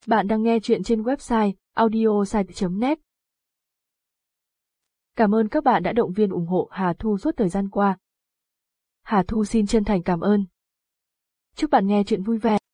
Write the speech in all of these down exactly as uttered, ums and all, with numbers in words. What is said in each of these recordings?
Bạn đang nghe chuyện trên website audiosite chấm net. Cảm ơn các bạn đã động viên ủng hộ Hà Thu suốt thời gian qua. Hà Thu xin chân thành cảm ơn. Chúc bạn nghe chuyện vui vẻ.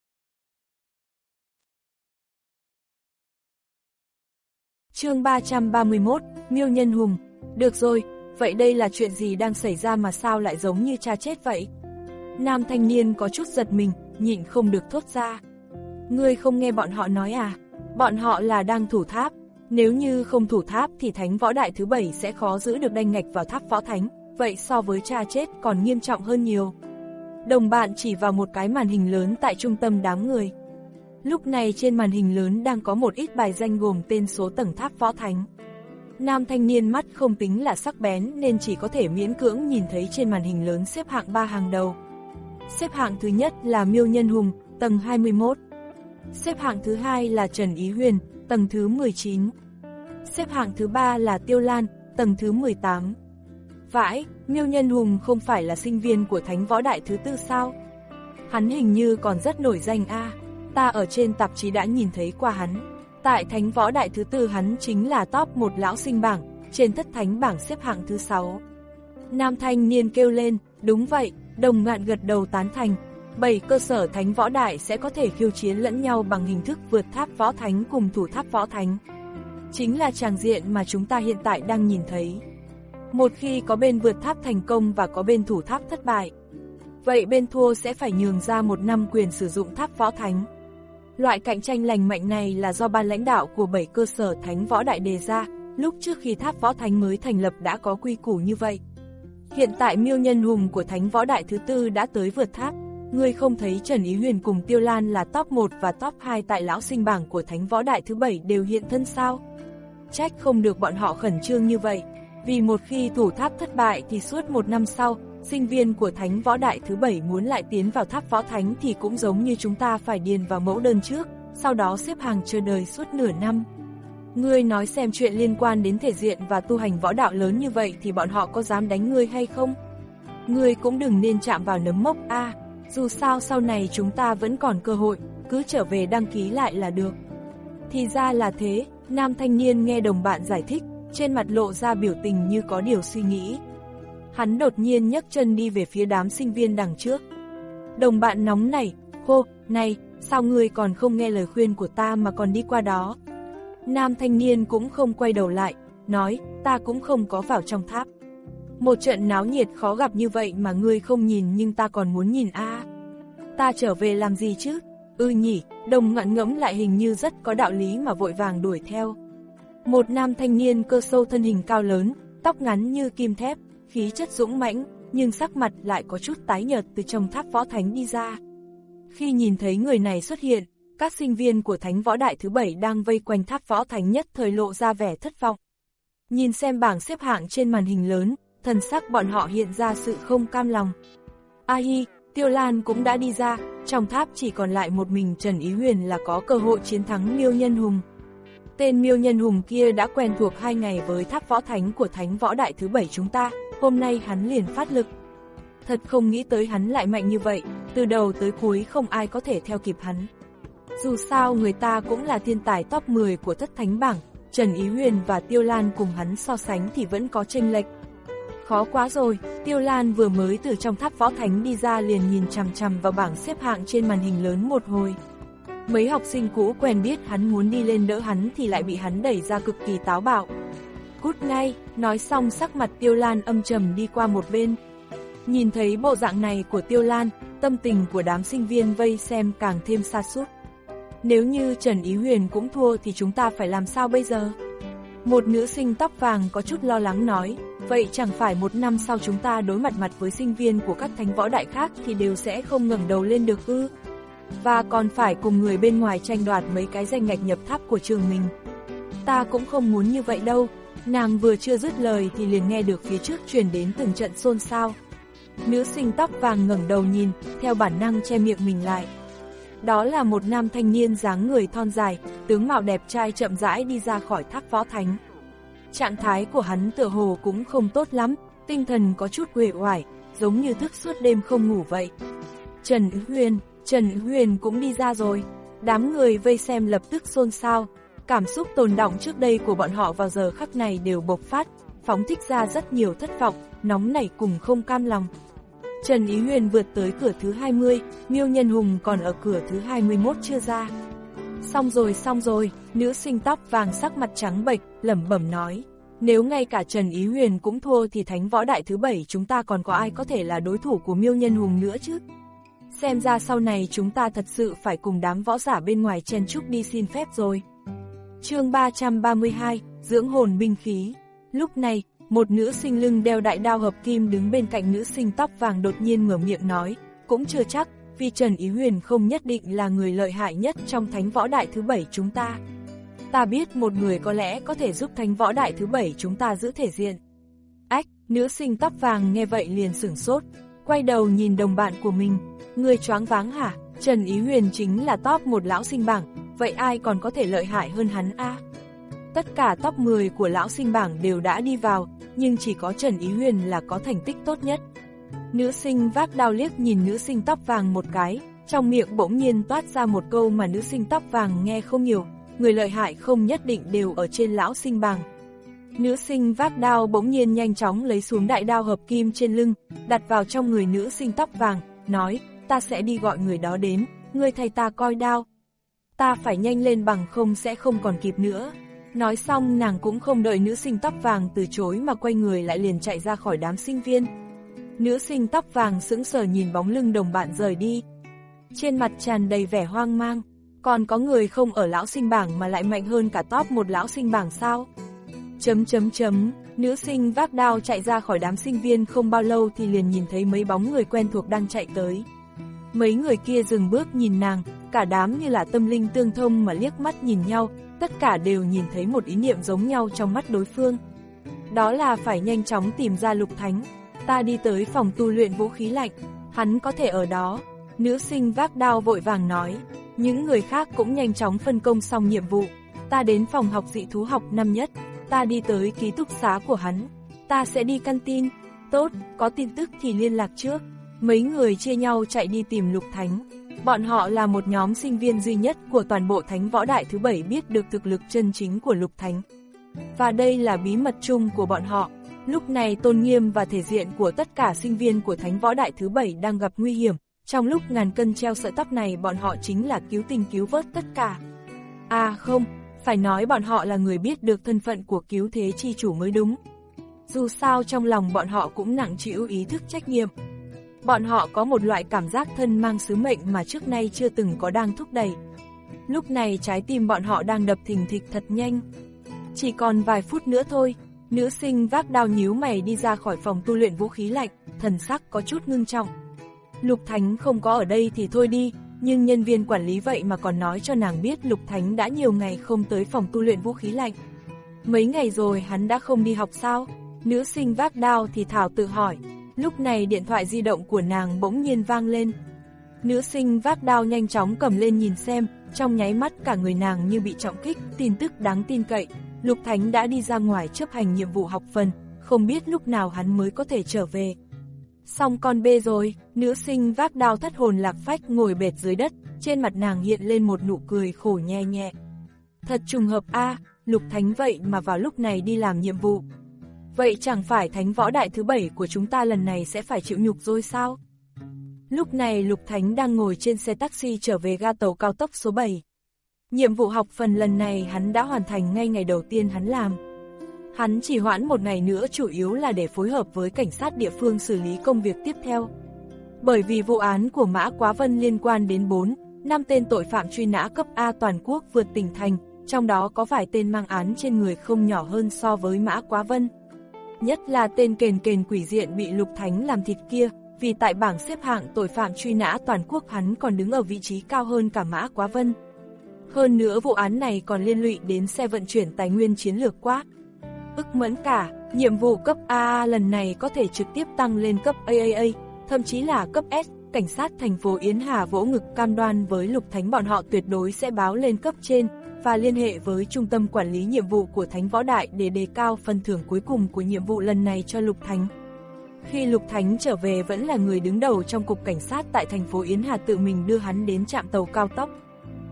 Chương ba trăm ba mươi mốt, Miêu Nhân Hùng. Được rồi, vậy đây là chuyện gì đang xảy ra mà sao lại giống như cha chết vậy? Nam thanh niên có chút giật mình, nhịn không được thốt ra. Ngươi không nghe bọn họ nói à? Bọn họ là đang thủ tháp. Nếu như không thủ tháp thì thánh võ đại thứ bảy sẽ khó giữ được đanh ngạch vào tháp võ thánh. Vậy so với cha chết còn nghiêm trọng hơn nhiều. Đồng bạn chỉ vào một cái màn hình lớn tại trung tâm đám người. Lúc này trên màn hình lớn đang có một ít bài danh gồm tên số tầng tháp võ thánh. Nam thanh niên mắt không tính là sắc bén nên chỉ có thể miễn cưỡng nhìn thấy trên màn hình lớn xếp hạng ba hàng đầu. Xếp hạng thứ nhất là Miêu Nhân Hùng, tầng hai mươi mốt. Xếp hạng thứ hai là Trần Ý Huyền, tầng thứ mười chín. Xếp hạng thứ ba là Tiêu Lan, tầng thứ mười tám. Vãi, Miêu Nhân Hùng không phải là sinh viên của Thánh Võ Đại thứ tư sao? Hắn hình như còn rất nổi danh a. À. Ta ở trên tạp chí đã nhìn thấy qua hắn. Tại Thánh Võ Đại thứ tư hắn chính là top một lão sinh bảng, trên thất thánh bảng xếp hạng thứ sáu. Nam thanh niên kêu lên, đúng vậy, đồng ngạn gật đầu tán thành. Bảy cơ sở Thánh Võ Đại sẽ có thể khiêu chiến lẫn nhau bằng hình thức vượt tháp võ thánh cùng thủ tháp võ thánh. Chính là tràng diện mà chúng ta hiện tại đang nhìn thấy. Một khi có bên vượt tháp thành công và có bên thủ tháp thất bại, vậy bên thua sẽ phải nhường ra một năm quyền sử dụng tháp võ thánh. Loại cạnh tranh lành mạnh này là do ban lãnh đạo của bảy cơ sở Thánh Võ Đại đề ra, lúc trước khi tháp võ thánh mới thành lập đã có quy củ như vậy. Hiện tại Miêu Nhân Hùng của Thánh Võ Đại thứ tư đã tới vượt tháp. Ngươi không thấy Trần Ý Huyền cùng Tiêu Lan là top một và top hai tại lão sinh bảng của Thánh Võ Đại thứ bảy đều hiện thân sao? Trách không được bọn họ khẩn trương như vậy, vì một khi thủ tháp thất bại thì suốt một năm sau, sinh viên của Thánh Võ Đại thứ bảy muốn lại tiến vào tháp võ thánh thì cũng giống như chúng ta phải điền vào mẫu đơn trước, sau đó xếp hàng chờ đợi suốt nửa năm. Ngươi nói xem chuyện liên quan đến thể diện và tu hành võ đạo lớn như vậy thì bọn họ có dám đánh ngươi hay không? Ngươi cũng đừng nên chạm vào nấm mốc a. À. Dù sao sau này chúng ta vẫn còn cơ hội, cứ trở về đăng ký lại là được. Thì ra là thế, nam thanh niên nghe đồng bạn giải thích, trên mặt lộ ra biểu tình như có điều suy nghĩ. Hắn đột nhiên nhấc chân đi về phía đám sinh viên đằng trước. Đồng bạn nóng nảy, hô, này, sao ngươi còn không nghe lời khuyên của ta mà còn đi qua đó? Nam thanh niên cũng không quay đầu lại, nói, ta cũng không có vào trong tháp. Một trận náo nhiệt khó gặp như vậy mà ngươi không nhìn nhưng ta còn muốn nhìn a. À. Ta trở về làm gì chứ? Ừ nhỉ, đồng ngạn ngẫm lại hình như rất có đạo lý mà vội vàng đuổi theo. Một nam thanh niên cơ sâu thân hình cao lớn, tóc ngắn như kim thép, khí chất dũng mãnh, nhưng sắc mặt lại có chút tái nhợt từ trong tháp võ thánh đi ra. Khi nhìn thấy người này xuất hiện, các sinh viên của Thánh Võ Đại thứ bảy đang vây quanh tháp võ thánh nhất thời lộ ra vẻ thất vọng. Nhìn xem bảng xếp hạng trên màn hình lớn, thần sắc bọn họ hiện ra sự không cam lòng. A hi, Tiêu Lan cũng đã đi ra, trong tháp chỉ còn lại một mình Trần Ý Huyền là có cơ hội chiến thắng Miêu Nhân Hùng. Tên Miêu Nhân Hùng kia đã quen thuộc hai ngày với tháp võ thánh của Thánh Võ Đại thứ bảy chúng ta, hôm nay hắn liền phát lực. Thật không nghĩ tới hắn lại mạnh như vậy, từ đầu tới cuối không ai có thể theo kịp hắn. Dù sao người ta cũng là thiên tài top mười của thất thánh bảng, Trần Ý Huyền và Tiêu Lan cùng hắn so sánh thì vẫn có chênh lệch. Khó quá rồi, Tiêu Lan vừa mới từ trong tháp võ thánh đi ra liền nhìn chằm chằm vào bảng xếp hạng trên màn hình lớn một hồi. Mấy học sinh cũ quen biết hắn muốn đi lên đỡ hắn thì lại bị hắn đẩy ra cực kỳ táo bạo. Cút ngay, nói xong sắc mặt Tiêu Lan âm trầm đi qua một bên. Nhìn thấy bộ dạng này của Tiêu Lan, tâm tình của đám sinh viên vây xem càng thêm sa sút. Nếu như Trần Ý Huyền cũng thua thì chúng ta phải làm sao bây giờ? Một nữ sinh tóc vàng có chút lo lắng nói, vậy chẳng phải một năm sau chúng ta đối mặt mặt với sinh viên của các thánh võ đại khác thì đều sẽ không ngẩng đầu lên được ư? Và còn phải cùng người bên ngoài tranh đoạt mấy cái danh ngạch nhập tháp của trường mình. Ta cũng không muốn như vậy đâu. Nàng vừa chưa dứt lời thì liền nghe được phía trước truyền đến từng trận xôn xao. Nữ sinh tóc vàng ngẩng đầu nhìn, theo bản năng che miệng mình lại. Đó là một nam thanh niên dáng người thon dài, tướng mạo đẹp trai chậm rãi đi ra khỏi tháp võ thánh. Trạng thái của hắn tựa hồ cũng không tốt lắm, tinh thần có chút uể oải, giống như thức suốt đêm không ngủ vậy. Trần Ý Huyền, Trần Ý Huyền cũng đi ra rồi. Đám người vây xem lập tức xôn xao, cảm xúc tồn đọng trước đây của bọn họ vào giờ khắc này đều bộc phát, phóng thích ra rất nhiều thất vọng, nóng nảy cùng không cam lòng. Trần Ý Huyền vượt tới cửa thứ hai mươi, Miêu Nhân Hùng còn ở cửa thứ hai mươi mốt chưa ra. Xong rồi xong rồi, nữ sinh tóc vàng sắc mặt trắng bệch, lẩm bẩm nói. Nếu ngay cả Trần Ý Huyền cũng thua thì thánh võ đại thứ bảy chúng ta còn có ai có thể là đối thủ của Miêu Nhân Hùng nữa chứ? Xem ra sau này chúng ta thật sự phải cùng đám võ giả bên ngoài chen chúc đi xin phép rồi. Chương ba trăm ba mươi hai, dưỡng hồn binh khí. Lúc này, một nữ sinh lưng đeo đại đao hợp kim đứng bên cạnh nữ sinh tóc vàng đột nhiên mở miệng nói, cũng chưa chắc, vì Trần Ý Huyền không nhất định là người lợi hại nhất trong thánh võ đại thứ bảy chúng ta. Ta biết một người có lẽ có thể giúp thánh võ đại thứ bảy chúng ta giữ thể diện. Ách, nữ sinh tóc vàng nghe vậy liền sửng sốt, quay đầu nhìn đồng bạn của mình, người choáng váng hả? Trần Ý Huyền chính là top một lão sinh bảng, vậy ai còn có thể lợi hại hơn hắn a? Tất cả top mười của lão sinh bảng đều đã đi vào, nhưng chỉ có Trần Ý Huyền là có thành tích tốt nhất. Nữ sinh vác đao liếc nhìn nữ sinh tóc vàng một cái, trong miệng bỗng nhiên toát ra một câu mà nữ sinh tóc vàng nghe không nhiều, người lợi hại không nhất định đều ở trên lão sinh bảng. Nữ sinh vác đao bỗng nhiên nhanh chóng lấy xuống đại đao hợp kim trên lưng, đặt vào trong người nữ sinh tóc vàng, nói, ta sẽ đi gọi người đó đến, ngươi thay ta coi đao. Ta phải nhanh lên bằng không sẽ không còn kịp nữa. Nói xong nàng cũng không đợi nữ sinh tóc vàng từ chối mà quay người lại liền chạy ra khỏi đám sinh viên. Nữ sinh tóc vàng sững sờ nhìn bóng lưng đồng bạn rời đi. Trên mặt tràn đầy vẻ hoang mang, còn có người không ở lão sinh bảng mà lại mạnh hơn cả top một lão sinh bảng sao? Chấm chấm chấm, nữ sinh vác đao chạy ra khỏi đám sinh viên không bao lâu thì liền nhìn thấy mấy bóng người quen thuộc đang chạy tới. Mấy người kia dừng bước nhìn nàng, cả đám như là tâm linh tương thông mà liếc mắt nhìn nhau, tất cả đều nhìn thấy một ý niệm giống nhau trong mắt đối phương. Đó là phải nhanh chóng tìm ra Lục Thánh. Ta đi tới phòng tu luyện vũ khí lạnh, hắn có thể ở đó. Nữ sinh vác đao vội vàng nói, những người khác cũng nhanh chóng phân công xong nhiệm vụ. Ta đến phòng học dị thú học năm nhất, ta đi tới ký túc xá của hắn, ta sẽ đi canteen. Tốt, có tin tức thì liên lạc trước. Mấy người chia nhau chạy đi tìm Lục Thánh. Bọn họ là một nhóm sinh viên duy nhất của toàn bộ thánh võ đại thứ bảy biết được thực lực chân chính của Lục Thánh. Và đây là bí mật chung của bọn họ. Lúc này tôn nghiêm và thể diện của tất cả sinh viên của thánh võ đại thứ bảy đang gặp nguy hiểm. Trong lúc ngàn cân treo sợi tóc này bọn họ chính là cứu tình cứu vớt tất cả. À không, phải nói bọn họ là người biết được thân phận của cứu thế chi chủ mới đúng. Dù sao trong lòng bọn họ cũng nặng chịu ý thức trách nhiệm. Bọn họ có một loại cảm giác thân mang sứ mệnh mà trước nay chưa từng có đang thúc đẩy. Lúc này trái tim bọn họ đang đập thình thịch thật nhanh. Chỉ còn vài phút nữa thôi, nữ sinh vác đao nhíu mày đi ra khỏi phòng tu luyện vũ khí lạnh, thần sắc có chút ngưng trọng. Lục Thánh không có ở đây thì thôi đi, nhưng nhân viên quản lý vậy mà còn nói cho nàng biết Lục Thánh đã nhiều ngày không tới phòng tu luyện vũ khí lạnh. Mấy ngày rồi hắn đã không đi học sao? Nữ sinh vác đao thì thảo tự hỏi. Lúc này điện thoại di động của nàng bỗng nhiên vang lên. Nữ sinh vác đao nhanh chóng cầm lên nhìn xem, trong nháy mắt cả người nàng như bị trọng kích, tin tức đáng tin cậy. Lục Thánh đã đi ra ngoài chấp hành nhiệm vụ học phần, không biết lúc nào hắn mới có thể trở về. Xong con bê rồi, nữ sinh vác đao thất hồn lạc phách ngồi bệt dưới đất, trên mặt nàng hiện lên một nụ cười khổ nhẹ nhẹ. Thật trùng hợp a, à, Lục Thánh vậy mà vào lúc này đi làm nhiệm vụ. Vậy chẳng phải thánh võ đại thứ bảy của chúng ta lần này sẽ phải chịu nhục rồi sao? Lúc này Lục Thánh đang ngồi trên xe taxi trở về ga tàu cao tốc số bảy. Nhiệm vụ học phần lần này hắn đã hoàn thành ngay ngày đầu tiên hắn làm. Hắn chỉ hoãn một ngày nữa chủ yếu là để phối hợp với cảnh sát địa phương xử lý công việc tiếp theo. Bởi vì vụ án của Mã Quá Vân liên quan đến bốn, năm tên tội phạm truy nã cấp A toàn quốc vượt tỉnh thành, trong đó có vài tên mang án trên người không nhỏ hơn so với Mã Quá Vân. Nhất là tên kền kền quỷ diện bị Lục Thánh làm thịt kia, vì tại bảng xếp hạng tội phạm truy nã toàn quốc hắn còn đứng ở vị trí cao hơn cả Mã Quá Vân. Hơn nữa vụ án này còn liên lụy đến xe vận chuyển tài nguyên chiến lược quá. Ức mẫn cả, nhiệm vụ cấp a a lần này có thể trực tiếp tăng lên cấp a a a, thậm chí là cấp S. Cảnh sát thành phố Yến Hà vỗ ngực cam đoan với Lục Thánh bọn họ tuyệt đối sẽ báo lên cấp trên và liên hệ với trung tâm quản lý nhiệm vụ của Thánh Võ Đại để đề cao phần thưởng cuối cùng của nhiệm vụ lần này cho Lục Thánh. Khi Lục Thánh trở về vẫn là người đứng đầu trong cục cảnh sát tại thành phố Yến Hà tự mình đưa hắn đến trạm tàu cao tốc.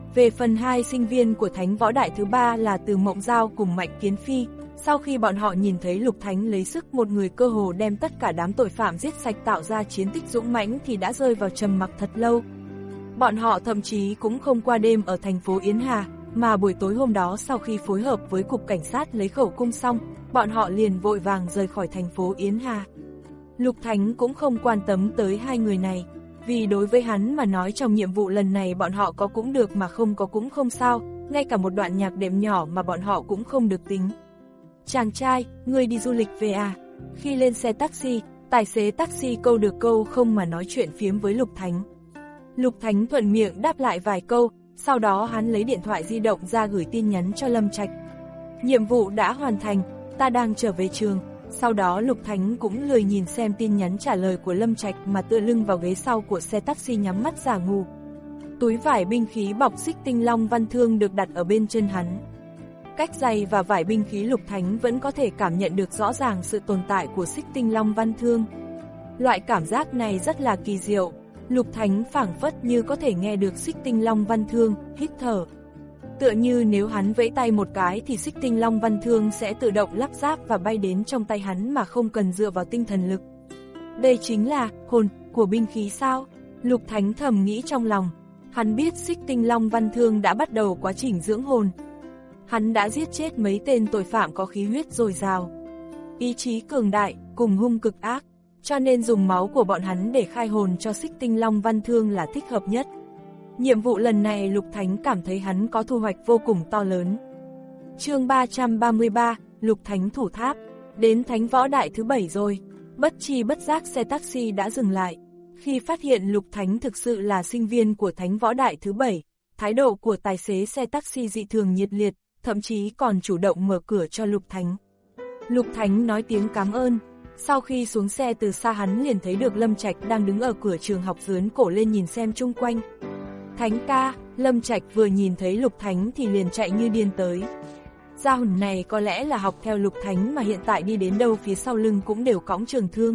Về phần hai sinh viên của Thánh Võ Đại thứ ba là Từ Mộng Giao cùng Mạnh Kiến Phi, sau khi bọn họ nhìn thấy Lục Thánh lấy sức một người cơ hồ đem tất cả đám tội phạm giết sạch tạo ra chiến tích dũng mãnh thì đã rơi vào trầm mặc thật lâu. Bọn họ thậm chí cũng không qua đêm ở thành phố Yến Hà, mà buổi tối hôm đó sau khi phối hợp với cục cảnh sát lấy khẩu cung xong, bọn họ liền vội vàng rời khỏi thành phố Yến Hà. Lục Thánh cũng không quan tâm tới hai người này, vì đối với hắn mà nói trong nhiệm vụ lần này bọn họ có cũng được mà không có cũng không sao, ngay cả một đoạn nhạc đệm nhỏ mà bọn họ cũng không được tính. Chàng trai, ngươi đi du lịch về à? Khi lên xe taxi, tài xế taxi câu được câu không mà nói chuyện phiếm với Lục Thánh. Lục Thánh thuận miệng đáp lại vài câu, sau đó hắn lấy điện thoại di động ra gửi tin nhắn cho Lâm Trạch. Nhiệm vụ đã hoàn thành, ta đang trở về trường. Sau đó Lục Thánh cũng lười nhìn xem tin nhắn trả lời của Lâm Trạch mà tựa lưng vào ghế sau của xe taxi nhắm mắt giả ngủ. Túi vải binh khí bọc xích tinh long văn thương được đặt ở bên chân hắn. Cách giày và vải binh khí Lục Thánh vẫn có thể cảm nhận được rõ ràng sự tồn tại của xích tinh long văn thương. Loại cảm giác này rất là kỳ diệu. Lục Thánh phảng phất như có thể nghe được xích tinh long văn thương hít thở. Tựa như nếu hắn vẫy tay một cái thì xích tinh long văn thương sẽ tự động lắp ráp và bay đến trong tay hắn mà không cần dựa vào tinh thần lực. Đây chính là hồn của binh khí sao? Lục Thánh thầm nghĩ trong lòng. Hắn biết xích tinh long văn thương đã bắt đầu quá trình dưỡng hồn. Hắn đã giết chết mấy tên tội phạm có khí huyết dồi dào, ý chí cường đại, cùng hung cực ác, cho nên dùng máu của bọn hắn để khai hồn cho xích tinh long văn thương là thích hợp nhất. Nhiệm vụ lần này Lục Thánh cảm thấy hắn có thu hoạch vô cùng to lớn. Chương ba trăm ba mươi ba, Lục Thánh thủ tháp. Đến Thánh Võ Đại thứ bảy rồi, bất chi bất giác xe taxi đã dừng lại. Khi phát hiện Lục Thánh thực sự là sinh viên của Thánh Võ Đại thứ bảy, thái độ của tài xế xe taxi dị thường nhiệt liệt, thậm chí còn chủ động mở cửa cho Lục Thánh. Lục Thánh nói tiếng cảm ơn. Sau khi xuống xe từ xa hắn liền thấy được Lâm Trạch đang đứng ở cửa trường học dướn cổ lên nhìn xem chung quanh. Thánh ca, Lâm Trạch vừa nhìn thấy Lục Thánh thì liền chạy như điên tới. Gia hồn này có lẽ là học theo Lục Thánh mà hiện tại đi đến đâu phía sau lưng cũng đều cõng trường thương.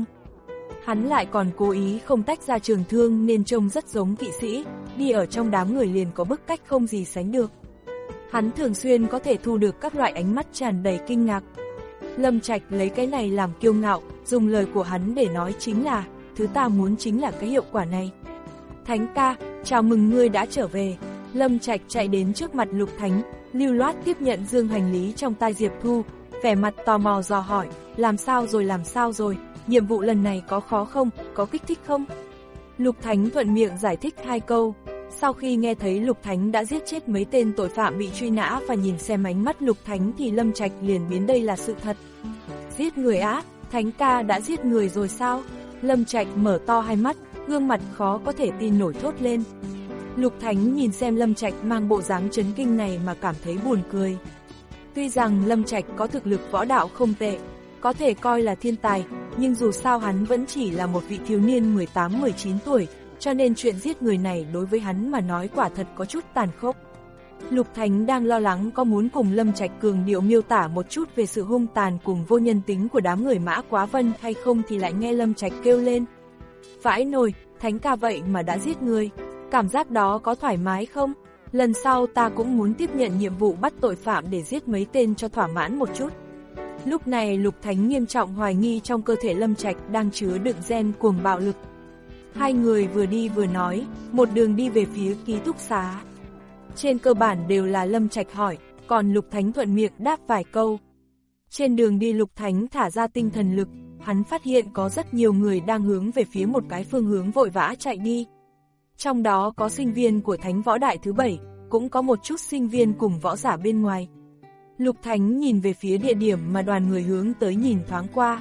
Hắn lại còn cố ý không tách ra trường thương nên trông rất giống kỵ sĩ, đi ở trong đám người liền có bức cách không gì sánh được. Hắn thường xuyên có thể thu được các loại ánh mắt tràn đầy kinh ngạc. Lâm Trạch lấy cái này làm kiêu ngạo, dùng lời của hắn để nói chính là, thứ ta muốn chính là cái hiệu quả này. Thánh ca, chào mừng ngươi đã trở về. Lâm Trạch chạy đến trước mặt Lục Thánh, lưu loát tiếp nhận dương hành lý trong tay Diệp Thu, vẻ mặt tò mò dò hỏi, làm sao rồi làm sao rồi, nhiệm vụ lần này có khó không, có kích thích không? Lục Thánh thuận miệng giải thích hai câu. Sau khi nghe thấy Lục Thánh đã giết chết mấy tên tội phạm bị truy nã và nhìn xem ánh mắt Lục Thánh thì Lâm Trạch liền biến đây là sự thật. Giết người á, Thánh ca đã giết người rồi sao? Lâm Trạch mở to hai mắt, gương mặt khó có thể tin nổi thốt lên. Lục Thánh nhìn xem Lâm Trạch mang bộ dáng chấn kinh này mà cảm thấy buồn cười. Tuy rằng Lâm Trạch có thực lực võ đạo không tệ, có thể coi là thiên tài, nhưng dù sao hắn vẫn chỉ là một vị thiếu niên mười tám mười chín tuổi, cho nên chuyện giết người này đối với hắn mà nói quả thật có chút tàn khốc. Lục Thánh đang lo lắng có muốn cùng Lâm Trạch cường điệu miêu tả một chút về sự hung tàn cùng vô nhân tính của đám người Mã Quá Vân hay không thì lại nghe Lâm Trạch kêu lên. Vãi nồi, Thánh ca vậy mà đã giết người, cảm giác đó có thoải mái không? Lần sau ta cũng muốn tiếp nhận nhiệm vụ bắt tội phạm để giết mấy tên cho thỏa mãn một chút. Lúc này Lục Thánh nghiêm trọng hoài nghi trong cơ thể Lâm Trạch đang chứa đựng gen cuồng bạo lực. Hai người vừa đi vừa nói, một đường đi về phía ký túc xá. Trên cơ bản đều là Lâm Trạch hỏi, còn Lục Thánh thuận miệng đáp vài câu. Trên đường đi Lục Thánh thả ra tinh thần lực, hắn phát hiện có rất nhiều người đang hướng về phía một cái phương hướng vội vã chạy đi. Trong đó có sinh viên của Thánh Võ Đại thứ bảy, cũng có một chút sinh viên cùng võ giả bên ngoài. Lục Thánh nhìn về phía địa điểm mà đoàn người hướng tới nhìn thoáng qua.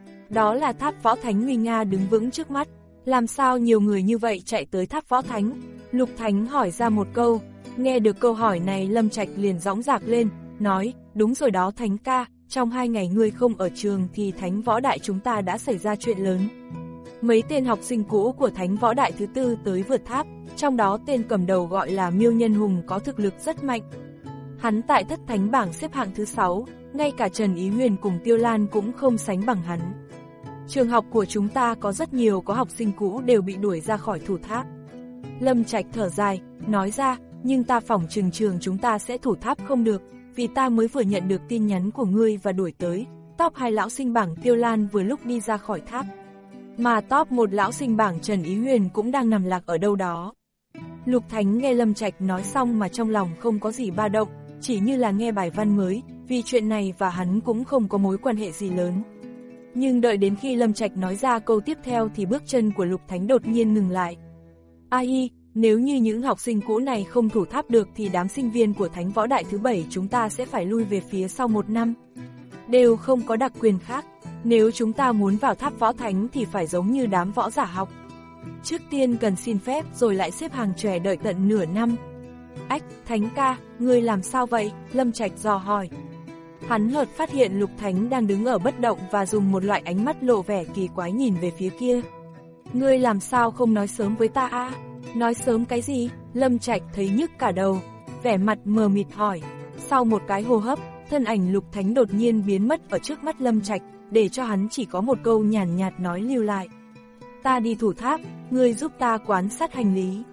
Đó là tháp Võ Thánh nguy nga đứng vững trước mắt. Làm sao nhiều người như vậy chạy tới tháp Võ Thánh? Lục Thánh hỏi ra một câu. Nghe được câu hỏi này Lâm Trạch liền dõng dạc lên, nói, đúng rồi đó Thánh ca, trong hai ngày ngươi không ở trường thì Thánh Võ Đại chúng ta đã xảy ra chuyện lớn. Mấy tên học sinh cũ của Thánh Võ Đại thứ tư tới vượt tháp, trong đó tên cầm đầu gọi là Miêu Nhân Hùng có thực lực rất mạnh. Hắn tại thất thánh bảng xếp hạng thứ sáu, ngay cả Trần Ý Huyền cùng Tiêu Lan cũng không sánh bằng hắn. Trường học của chúng ta có rất nhiều có học sinh cũ đều bị đuổi ra khỏi thủ tháp. Lâm Trạch thở dài, nói ra, nhưng ta phỏng chừng trường chúng ta sẽ thủ tháp không được, vì ta mới vừa nhận được tin nhắn của ngươi và đuổi tới. Top hai lão sinh bảng Tiêu Lan vừa lúc đi ra khỏi tháp, mà top một lão sinh bảng Trần Ý Huyền cũng đang nằm lạc ở đâu đó. Lục Thánh nghe Lâm Trạch nói xong mà trong lòng không có gì ba động, chỉ như là nghe bài văn mới, vì chuyện này và hắn cũng không có mối quan hệ gì lớn. Nhưng đợi đến khi Lâm Trạch nói ra câu tiếp theo thì bước chân của Lục Thánh đột nhiên ngừng lại. A hi, nếu như những học sinh cũ này không thủ tháp được thì đám sinh viên của Thánh Võ Đại thứ bảy chúng ta sẽ phải lui về phía sau một năm. Đều không có đặc quyền khác, nếu chúng ta muốn vào tháp võ thánh thì phải giống như đám võ giả học. Trước tiên cần xin phép rồi lại xếp hàng chòe đợi tận nửa năm. Ách, Thánh ca, ngươi làm sao vậy? Lâm Trạch dò hỏi. Hắn chợt phát hiện Lục Thánh đang đứng ở bất động và dùng một loại ánh mắt lộ vẻ kỳ quái nhìn về phía kia. Ngươi làm sao không nói sớm với ta a? Nói sớm cái gì? Lâm Trạch thấy nhức cả đầu, vẻ mặt mờ mịt hỏi. Sau một cái hô hấp, thân ảnh Lục Thánh đột nhiên biến mất ở trước mắt Lâm Trạch, để cho hắn chỉ có một câu nhàn nhạt nói lưu lại. Ta đi thủ tháp, ngươi giúp ta quan sát hành lý.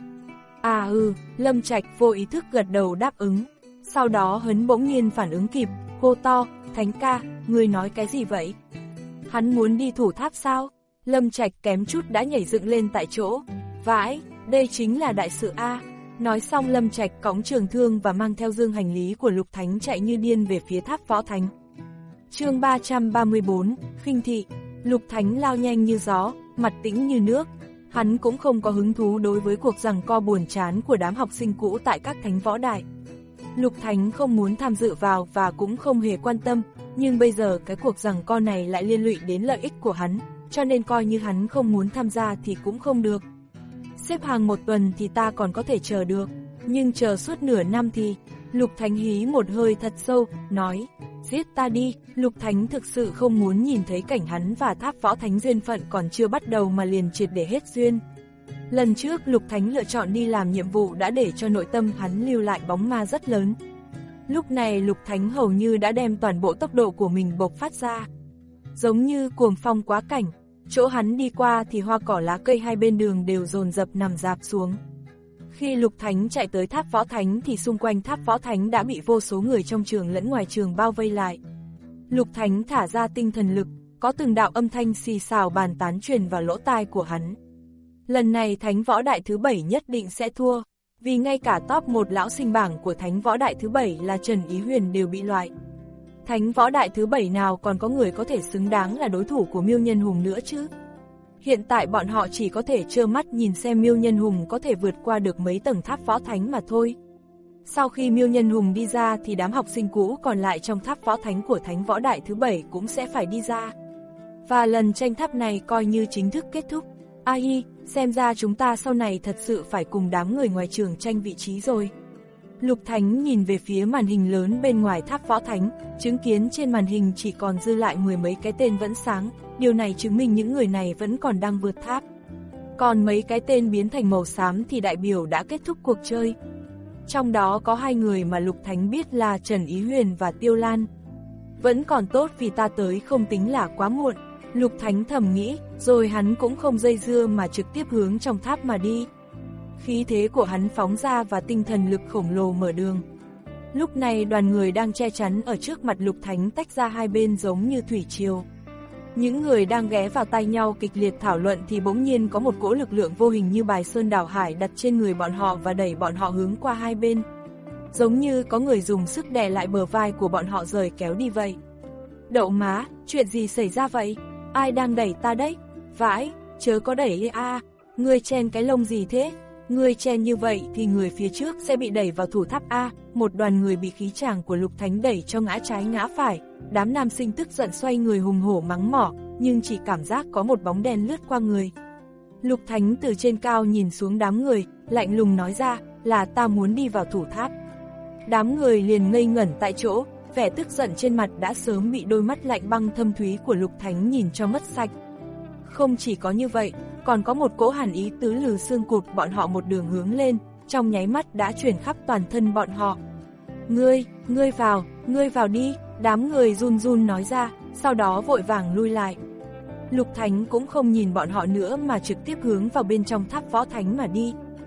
À ừ, Lâm Trạch vô ý thức gật đầu đáp ứng. Sau đó hắn bỗng nhiên phản ứng kịp, hô to, Thánh ca, ngươi nói cái gì vậy? Hắn muốn đi thủ tháp sao? Lâm Trạch kém chút đã nhảy dựng lên tại chỗ. Vãi, đây chính là đại sự A. Nói xong Lâm Trạch cõng trường thương và mang theo dương hành lý của Lục Thánh chạy như điên về phía tháp võ thánh. Chương ba trăm ba mươi tư, khinh thị. Lục Thánh lao nhanh như gió, mặt tĩnh như nước. Hắn cũng không có hứng thú đối với cuộc giằng co buồn chán của đám học sinh cũ tại các thánh võ đại. Lục Thánh không muốn tham dự vào và cũng không hề quan tâm, nhưng bây giờ cái cuộc giằng co này lại liên lụy đến lợi ích của hắn, cho nên coi như hắn không muốn tham gia thì cũng không được. Xếp hàng một tuần thì ta còn có thể chờ được, nhưng chờ suốt nửa năm thì... Lục Thánh hí một hơi thật sâu, nói, giết ta đi. Lục Thánh thực sự không muốn nhìn thấy cảnh hắn và tháp võ thánh duyên phận còn chưa bắt đầu mà liền triệt để hết duyên. Lần trước Lục Thánh lựa chọn đi làm nhiệm vụ đã để cho nội tâm hắn lưu lại bóng ma rất lớn. Lúc này Lục Thánh hầu như đã đem toàn bộ tốc độ của mình bộc phát ra. Giống như cuồng phong quá cảnh, chỗ hắn đi qua thì hoa cỏ lá cây hai bên đường đều dồn dập nằm rạp xuống. Khi Lục Thánh chạy tới tháp võ thánh thì xung quanh tháp võ thánh đã bị vô số người trong trường lẫn ngoài trường bao vây lại. Lục Thánh thả ra tinh thần lực, có từng đạo âm thanh xì xào bàn tán truyền vào lỗ tai của hắn. Lần này Thánh Võ Đại thứ bảy nhất định sẽ thua, vì ngay cả top một lão sinh bảng của Thánh Võ Đại thứ bảy là Trần Ý Huyền đều bị loại. Thánh Võ Đại thứ bảy nào còn có người có thể xứng đáng là đối thủ của Miêu Nhân Hùng nữa chứ? Hiện tại bọn họ chỉ có thể trơ mắt nhìn xem Miêu Nhân Hùng có thể vượt qua được mấy tầng tháp võ thánh mà thôi. Sau khi Miêu Nhân Hùng đi ra thì đám học sinh cũ còn lại trong tháp võ thánh của Thánh Võ Đại thứ bảy cũng sẽ phải đi ra. Và lần tranh tháp này coi như chính thức kết thúc. A hi, xem ra chúng ta sau này thật sự phải cùng đám người ngoài trường tranh vị trí rồi. Lục Thánh nhìn về phía màn hình lớn bên ngoài tháp võ thánh, chứng kiến trên màn hình chỉ còn dư lại mười mấy cái tên vẫn sáng, điều này chứng minh những người này vẫn còn đang vượt tháp. Còn mấy cái tên biến thành màu xám thì đại biểu đã kết thúc cuộc chơi. Trong đó có hai người mà Lục Thánh biết là Trần Ý Huyền và Tiêu Lan. Vẫn còn tốt vì ta tới không tính là quá muộn, Lục Thánh thầm nghĩ, rồi hắn cũng không dây dưa mà trực tiếp hướng trong tháp mà đi. Khí thế của hắn phóng ra và tinh thần lực khổng lồ mở đường. Lúc này đoàn người đang che chắn ở trước mặt Lục Thánh tách ra hai bên giống như thủy triều. Những người đang ghé vào tay nhau kịch liệt thảo luận thì bỗng nhiên có một cỗ lực lượng vô hình như bài sơn đảo hải đặt trên người bọn họ và đẩy bọn họ hướng qua hai bên. Giống như có người dùng sức đè lại bờ vai của bọn họ rời kéo đi vậy. Đậu má, chuyện gì xảy ra vậy? Ai đang đẩy ta đấy? Vãi, chớ có đẩy a, à, ngươi chen cái lông gì thế? Ngươi chen như vậy thì người phía trước sẽ bị đẩy vào thủ tháp A. Một đoàn người bị khí tràng của Lục Thánh đẩy cho ngã trái ngã phải. Đám nam sinh tức giận xoay người hùng hổ mắng mỏ, nhưng chỉ cảm giác có một bóng đen lướt qua người. Lục Thánh từ trên cao nhìn xuống đám người, lạnh lùng nói ra, là ta muốn đi vào thủ tháp. Đám người liền ngây ngẩn tại chỗ, vẻ tức giận trên mặt đã sớm bị đôi mắt lạnh băng thâm thúy của Lục Thánh nhìn cho mất sạch. Không chỉ có như vậy, còn có một cỗ hàn ý tứ lừ xương cụt bọn họ một đường hướng lên, trong nháy mắt đã chuyển khắp toàn thân bọn họ. Ngươi, ngươi vào, ngươi vào đi, đám người run run nói ra, sau đó vội vàng lui lại. Lục Thánh cũng không nhìn bọn họ nữa mà trực tiếp hướng vào bên trong tháp võ thánh mà đi.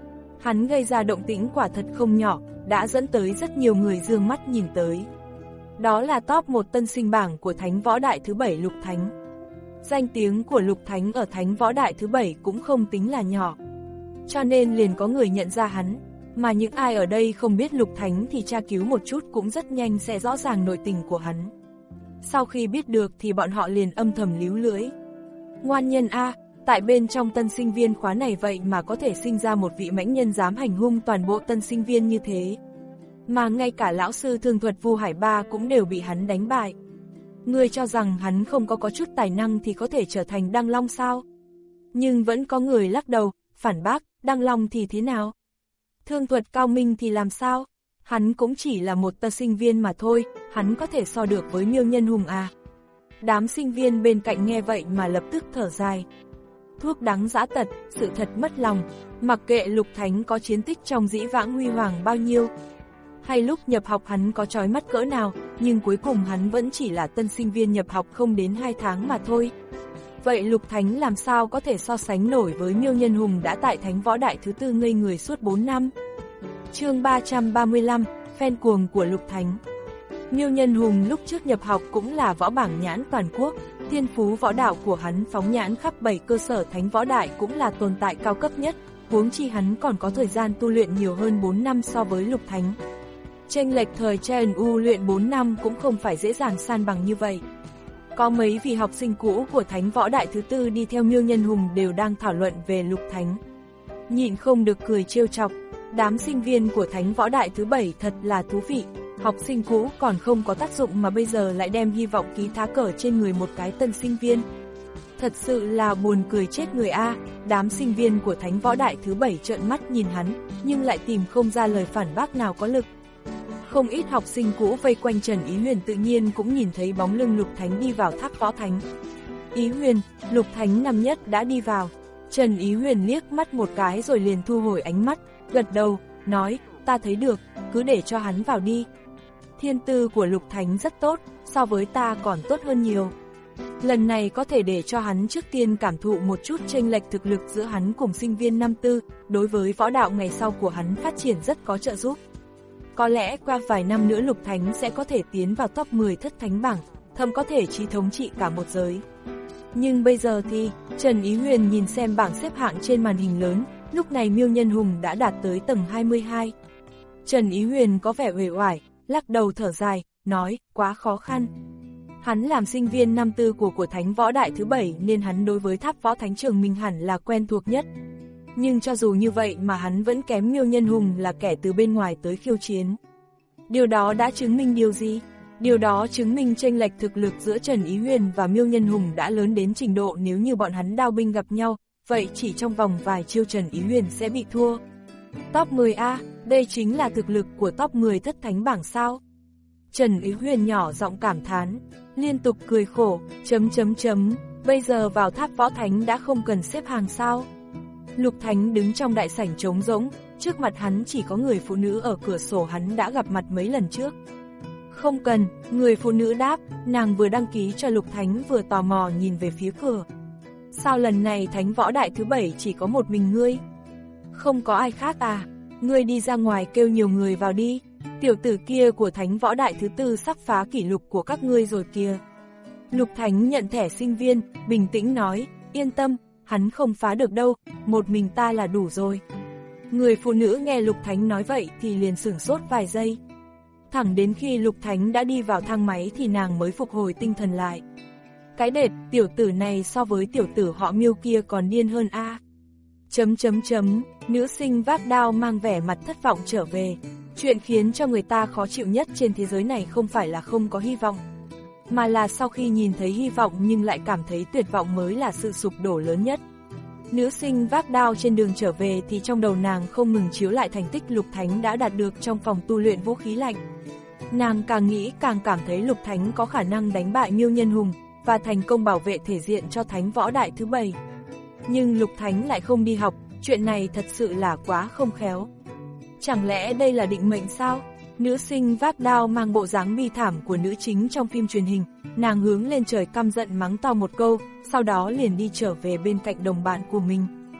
Hắn gây ra động tĩnh quả thật không nhỏ, đã dẫn tới rất nhiều người dương mắt nhìn tới. Đó là top một tân sinh bảng của Thánh Võ Đại thứ bảy Lục Thánh. Danh tiếng của Lục Thánh ở Thánh Võ Đại thứ bảy cũng không tính là nhỏ. Cho nên liền có người nhận ra hắn, mà những ai ở đây không biết Lục Thánh thì tra cứu một chút cũng rất nhanh sẽ rõ ràng nội tình của hắn. Sau khi biết được thì bọn họ liền âm thầm líu lưỡi. Ngoan nhân A, tại bên trong tân sinh viên khóa này vậy mà có thể sinh ra một vị mãnh nhân dám hành hung toàn bộ tân sinh viên như thế. Mà ngay cả lão sư thương thuật Vu Hải Ba cũng đều bị hắn đánh bại. Ngươi cho rằng hắn không có có chút tài năng thì có thể trở thành Đăng Long sao? Nhưng vẫn có người lắc đầu, phản bác, Đăng Long thì thế nào? Thương thuật cao minh thì làm sao? Hắn cũng chỉ là một tân sinh viên mà thôi, hắn có thể so được với Miêu Nhân Hùng à? Đám sinh viên bên cạnh nghe vậy mà lập tức thở dài. Thuốc đắng dã tật, sự thật mất lòng, mặc kệ Lục Thánh có chiến tích trong dĩ vãng huy hoàng bao nhiêu. Hay lúc nhập học hắn có chói mắt cỡ nào, nhưng cuối cùng hắn vẫn chỉ là tân sinh viên nhập học không đến hai tháng mà thôi. Vậy Lục Thánh làm sao có thể so sánh nổi với Miêu Nhân Hùng đã tại Thánh Võ Đại thứ tư ngây người suốt bốn năm? Chương ba trăm ba mươi lăm, fan cuồng của Lục Thánh. Miêu Nhân Hùng lúc trước nhập học cũng là võ bảng nhãn toàn quốc, thiên phú võ đạo của hắn phóng nhãn khắp bảy cơ sở Thánh Võ Đại cũng là tồn tại cao cấp nhất, huống chi hắn còn có thời gian tu luyện nhiều hơn bốn năm so với Lục Thánh. Chênh lệch thời Chen U luyện bốn năm cũng không phải dễ dàng san bằng như vậy. Có mấy vị học sinh cũ của Thánh Võ Đại thứ tư đi theo Miêu Nhân Hùng đều đang thảo luận về Lục Thánh. Nhịn không được cười trêu chọc, đám sinh viên của Thánh Võ Đại thứ bảy thật là thú vị, học sinh cũ còn không có tác dụng mà bây giờ lại đem hy vọng ký thác cờ trên người một cái tân sinh viên. Thật sự là buồn cười chết người a. Đám sinh viên của Thánh Võ Đại thứ bảy trợn mắt nhìn hắn, nhưng lại tìm không ra lời phản bác nào có lực. Không ít học sinh cũ vây quanh Trần Ý Huyền tự nhiên cũng nhìn thấy bóng lưng Lục Thánh đi vào tháp võ thánh. Ý Huyền, Lục Thánh năm nhất đã đi vào. Trần Ý Huyền liếc mắt một cái rồi liền thu hồi ánh mắt, gật đầu, nói, ta thấy được, cứ để cho hắn vào đi. Thiên tư của Lục Thánh rất tốt, so với ta còn tốt hơn nhiều. Lần này có thể để cho hắn trước tiên cảm thụ một chút chênh lệch thực lực giữa hắn cùng sinh viên năm tư, đối với võ đạo ngày sau của hắn phát triển rất có trợ giúp. Có lẽ qua vài năm nữa Lục Thánh sẽ có thể tiến vào top mười thất thánh bảng, thậm có thể chí thống trị cả một giới. Nhưng bây giờ thì, Trần Ý Huyền nhìn xem bảng xếp hạng trên màn hình lớn, lúc này Miêu Nhân Hùng đã đạt tới tầng hai mươi hai. Trần Ý Huyền có vẻ uể oải, lắc đầu thở dài, nói, quá khó khăn. Hắn làm sinh viên năm tư của của Thánh Võ Đại thứ bảy nên hắn đối với tháp võ thánh trường mình hẳn là quen thuộc nhất. Nhưng cho dù như vậy mà hắn vẫn kém Miêu Nhân Hùng là kẻ từ bên ngoài tới khiêu chiến. Điều đó đã chứng minh điều gì? Điều đó chứng minh chênh lệch thực lực giữa Trần Ý Huyền và Miêu Nhân Hùng đã lớn đến trình độ nếu như bọn hắn đao binh gặp nhau, vậy chỉ trong vòng vài chiêu Trần Ý Huyền sẽ bị thua. Top mười A, đây chính là thực lực của top mười thất thánh bảng sao? Trần Ý Huyền nhỏ giọng cảm thán, liên tục cười khổ, chấm chấm chấm, bây giờ vào tháp võ thánh đã không cần xếp hàng sao? Lục Thánh đứng trong đại sảnh trống rỗng, trước mặt hắn chỉ có người phụ nữ ở cửa sổ hắn đã gặp mặt mấy lần trước. Không cần, người phụ nữ đáp, nàng vừa đăng ký cho Lục Thánh vừa tò mò nhìn về phía cửa. Sao lần này Thánh Võ Đại thứ bảy chỉ có một mình ngươi? Không có ai khác à? Ngươi đi ra ngoài kêu nhiều người vào đi, tiểu tử kia của Thánh Võ Đại thứ tư sắp phá kỷ lục của các ngươi rồi kìa. Lục Thánh nhận thẻ sinh viên, bình tĩnh nói, yên tâm, hắn không phá được đâu, một mình ta là đủ rồi. Người phụ nữ nghe Lục Thánh nói vậy thì liền sửng sốt vài giây. Thẳng đến khi Lục Thánh đã đi vào thang máy thì nàng mới phục hồi tinh thần lại. Cái đệt, tiểu tử này so với tiểu tử họ Miêu kia còn điên hơn a. À. Chấm chấm chấm, nữ sinh vác đao mang vẻ mặt thất vọng trở về. Chuyện khiến cho người ta khó chịu nhất trên thế giới này không phải là không có hy vọng, mà là sau khi nhìn thấy hy vọng nhưng lại cảm thấy tuyệt vọng mới là sự sụp đổ lớn nhất. Nữ sinh vác đao trên đường trở về thì trong đầu nàng không ngừng chiếu lại thành tích Lục Thánh đã đạt được trong phòng tu luyện vũ khí lạnh. Nàng càng nghĩ càng cảm thấy Lục Thánh có khả năng đánh bại Miêu Nhân Hùng và thành công bảo vệ thể diện cho Thánh Võ Đại thứ bảy. Nhưng Lục Thánh lại không đi học, chuyện này thật sự là quá không khéo. Chẳng lẽ đây là định mệnh sao? Nữ sinh vác đao mang bộ dáng bi thảm của nữ chính trong phim truyền hình, nàng hướng lên trời căm giận mắng to một câu, sau đó liền đi trở về bên cạnh đồng bạn của mình.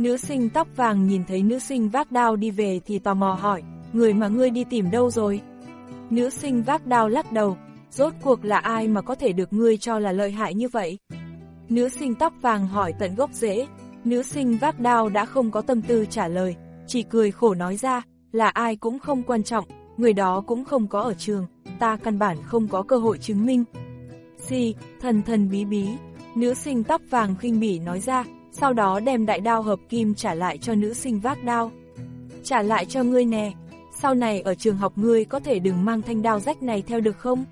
Nữ sinh tóc vàng nhìn thấy nữ sinh vác đao đi về thì tò mò hỏi, người mà ngươi đi tìm đâu rồi? Nữ sinh vác đao lắc đầu, rốt cuộc là ai mà có thể được ngươi cho là lợi hại như vậy? Nữ sinh tóc vàng hỏi tận gốc rễ, nữ sinh vác đao đã không có tâm tư trả lời, chỉ cười khổ nói ra, là ai cũng không quan trọng, người đó cũng không có ở trường, ta căn bản không có cơ hội chứng minh. Xì, thần thần bí bí, nữ sinh tóc vàng khinh bỉ nói ra, sau đó đem đại đao hợp kim trả lại cho nữ sinh vác đao. Trả lại cho ngươi nè, sau này ở trường học ngươi có thể đừng mang thanh đao rách này theo được không?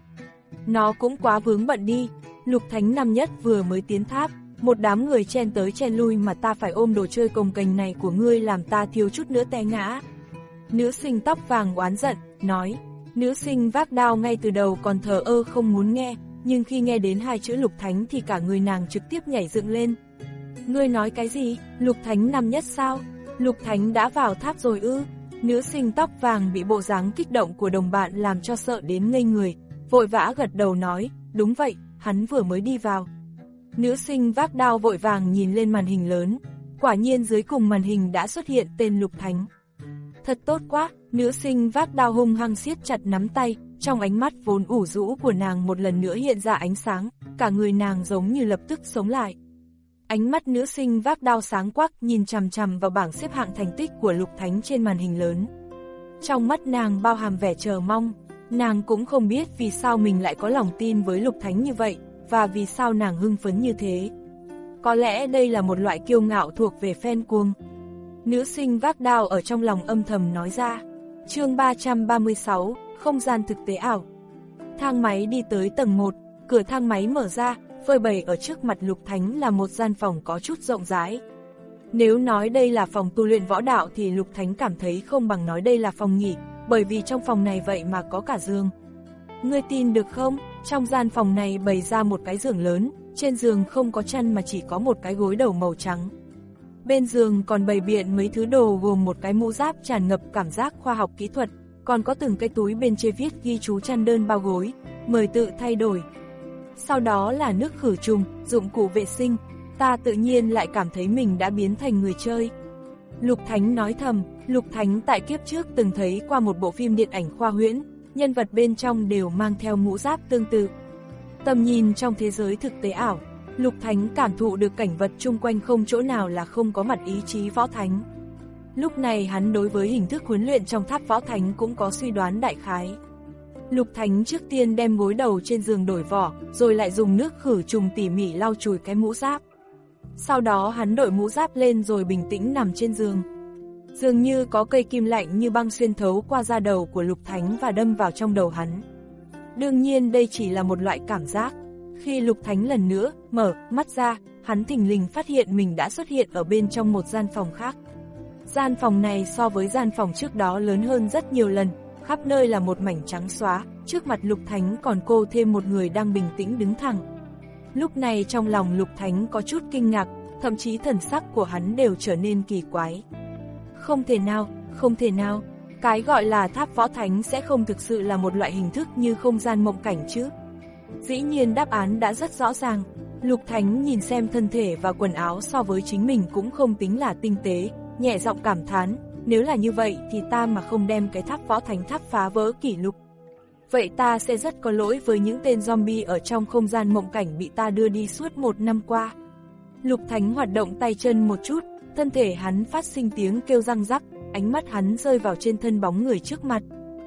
Nó cũng quá vướng bận đi, Lục Thánh năm nhất vừa mới tiến tháp, một đám người chen tới chen lui mà ta phải ôm đồ chơi cồng kềnh này của ngươi làm ta thiếu chút nữa té ngã. Nữ sinh tóc vàng oán giận, nói, nữ sinh vác đao ngay từ đầu còn thờ ơ không muốn nghe, nhưng khi nghe đến hai chữ Lục Thánh thì cả người nàng trực tiếp nhảy dựng lên. Ngươi nói cái gì, Lục Thánh năm nhất sao? Lục Thánh đã vào tháp rồi ư? Nữ sinh tóc vàng bị bộ dáng kích động của đồng bạn làm cho sợ đến ngây người, vội vã gật đầu nói, đúng vậy, hắn vừa mới đi vào. Nữ sinh vác đao vội vàng nhìn lên màn hình lớn, quả nhiên dưới cùng màn hình đã xuất hiện tên Lục Thánh. Thật tốt quá, nữ sinh vác đao hung hăng siết chặt nắm tay, trong ánh mắt vốn ủ rũ của nàng một lần nữa hiện ra ánh sáng, cả người nàng giống như lập tức sống lại. Ánh mắt nữ sinh vác đao sáng quắc nhìn chằm chằm vào bảng xếp hạng thành tích của Lục Thánh trên màn hình lớn. Trong mắt nàng bao hàm vẻ chờ mong, nàng cũng không biết vì sao mình lại có lòng tin với Lục Thánh như vậy, và vì sao nàng hưng phấn như thế. Có lẽ đây là một loại kiêu ngạo thuộc về fan cuồng. Nữ sinh vác đao ở trong lòng âm thầm nói ra. Chương ba trăm ba mươi sáu, không gian thực tế ảo. Thang máy đi tới tầng một, cửa thang máy mở ra, phơi bày ở trước mặt Lục Thánh là một gian phòng có chút rộng rãi. Nếu nói đây là phòng tu luyện võ đạo thì Lục Thánh cảm thấy không bằng nói đây là phòng nghỉ, bởi vì trong phòng này vậy mà có cả giường. Ngươi tin được không? Trong gian phòng này bày ra một cái giường lớn, trên giường không có chăn mà chỉ có một cái gối đầu màu trắng. Bên giường còn bày biện mấy thứ đồ gồm một cái mũ giáp tràn ngập cảm giác khoa học kỹ thuật, còn có từng cái túi bên trên viết ghi chú chăn đơn bao gối, mời tự thay đổi. Sau đó là nước khử trùng, dụng cụ vệ sinh, ta tự nhiên lại cảm thấy mình đã biến thành người chơi. Lục Thánh nói thầm, Lục Thánh tại kiếp trước từng thấy qua một bộ phim điện ảnh khoa huyễn, nhân vật bên trong đều mang theo mũ giáp tương tự. Tầm nhìn trong thế giới thực tế ảo, Lục Thánh cảm thụ được cảnh vật chung quanh không chỗ nào là không có mặt ý chí võ thánh. Lúc này hắn đối với hình thức huấn luyện trong tháp võ thánh cũng có suy đoán đại khái. Lục Thánh trước tiên đem gối đầu trên giường đổi vỏ, rồi lại dùng nước khử trùng tỉ mỉ lau chùi cái mũ giáp. Sau đó hắn đội mũ giáp lên rồi bình tĩnh nằm trên giường. Dường như có cây kim lạnh như băng xuyên thấu qua da đầu của Lục Thánh và đâm vào trong đầu hắn. Đương nhiên đây chỉ là một loại cảm giác. Khi Lục Thánh lần nữa mở mắt ra, hắn thình lình phát hiện mình đã xuất hiện ở bên trong một gian phòng khác. Gian phòng này so với gian phòng trước đó lớn hơn rất nhiều lần, khắp nơi là một mảnh trắng xóa, trước mặt Lục Thánh còn cô thêm một người đang bình tĩnh đứng thẳng. Lúc này trong lòng Lục Thánh có chút kinh ngạc, thậm chí thần sắc của hắn đều trở nên kỳ quái. Không thể nào, không thể nào, cái gọi là tháp võ thánh sẽ không thực sự là một loại hình thức như không gian mộng cảnh chứ. Dĩ nhiên đáp án đã rất rõ ràng, Lục Thánh nhìn xem thân thể và quần áo so với chính mình cũng không tính là tinh tế, nhẹ giọng cảm thán, nếu là như vậy thì ta mà không đem cái tháp võ thánh tháp phá vỡ kỷ lục. Vậy ta sẽ rất có lỗi với những tên zombie ở trong không gian mộng cảnh bị ta đưa đi suốt một năm qua. Lục Thánh hoạt động tay chân một chút, thân thể hắn phát sinh tiếng kêu răng rắc, ánh mắt hắn rơi vào trên thân bóng người trước mặt.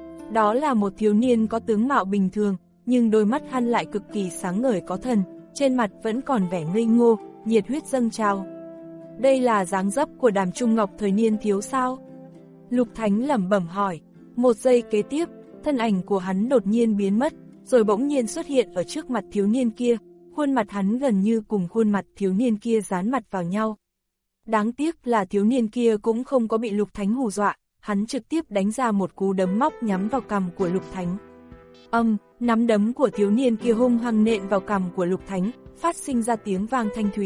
Đó là một thiếu niên có tướng mạo bình thường, nhưng đôi mắt hắn lại cực kỳ sáng ngời có thần, trên mặt vẫn còn vẻ ngây ngô, nhiệt huyết dâng trào. Đây là dáng dấp của Đàm Trung Ngọc thời niên thiếu sao? Lục Thánh lẩm bẩm hỏi. Một giây kế tiếp, thân ảnh của hắn đột nhiên biến mất, rồi bỗng nhiên xuất hiện ở trước mặt thiếu niên kia, khuôn mặt hắn gần như cùng khuôn mặt thiếu niên kia dán mặt vào nhau. Đáng tiếc là thiếu niên kia cũng không có bị Lục Thánh hù dọa, hắn trực tiếp đánh ra một cú đấm móc nhắm vào cằm của Lục Thánh. Âm, nắm đấm của thiếu niên kia hung hăng nện vào cằm của Lục Thánh, phát sinh ra tiếng vang thanh thúy.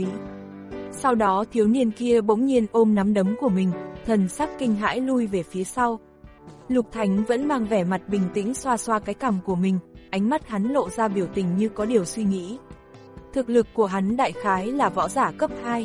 Sau đó thiếu niên kia bỗng nhiên ôm nắm đấm của mình, thần sắc kinh hãi lui về phía sau. Lục Thánh vẫn mang vẻ mặt bình tĩnh xoa xoa cái cằm của mình, ánh mắt hắn lộ ra biểu tình như có điều suy nghĩ. Thực lực của hắn đại khái là võ giả cấp hai.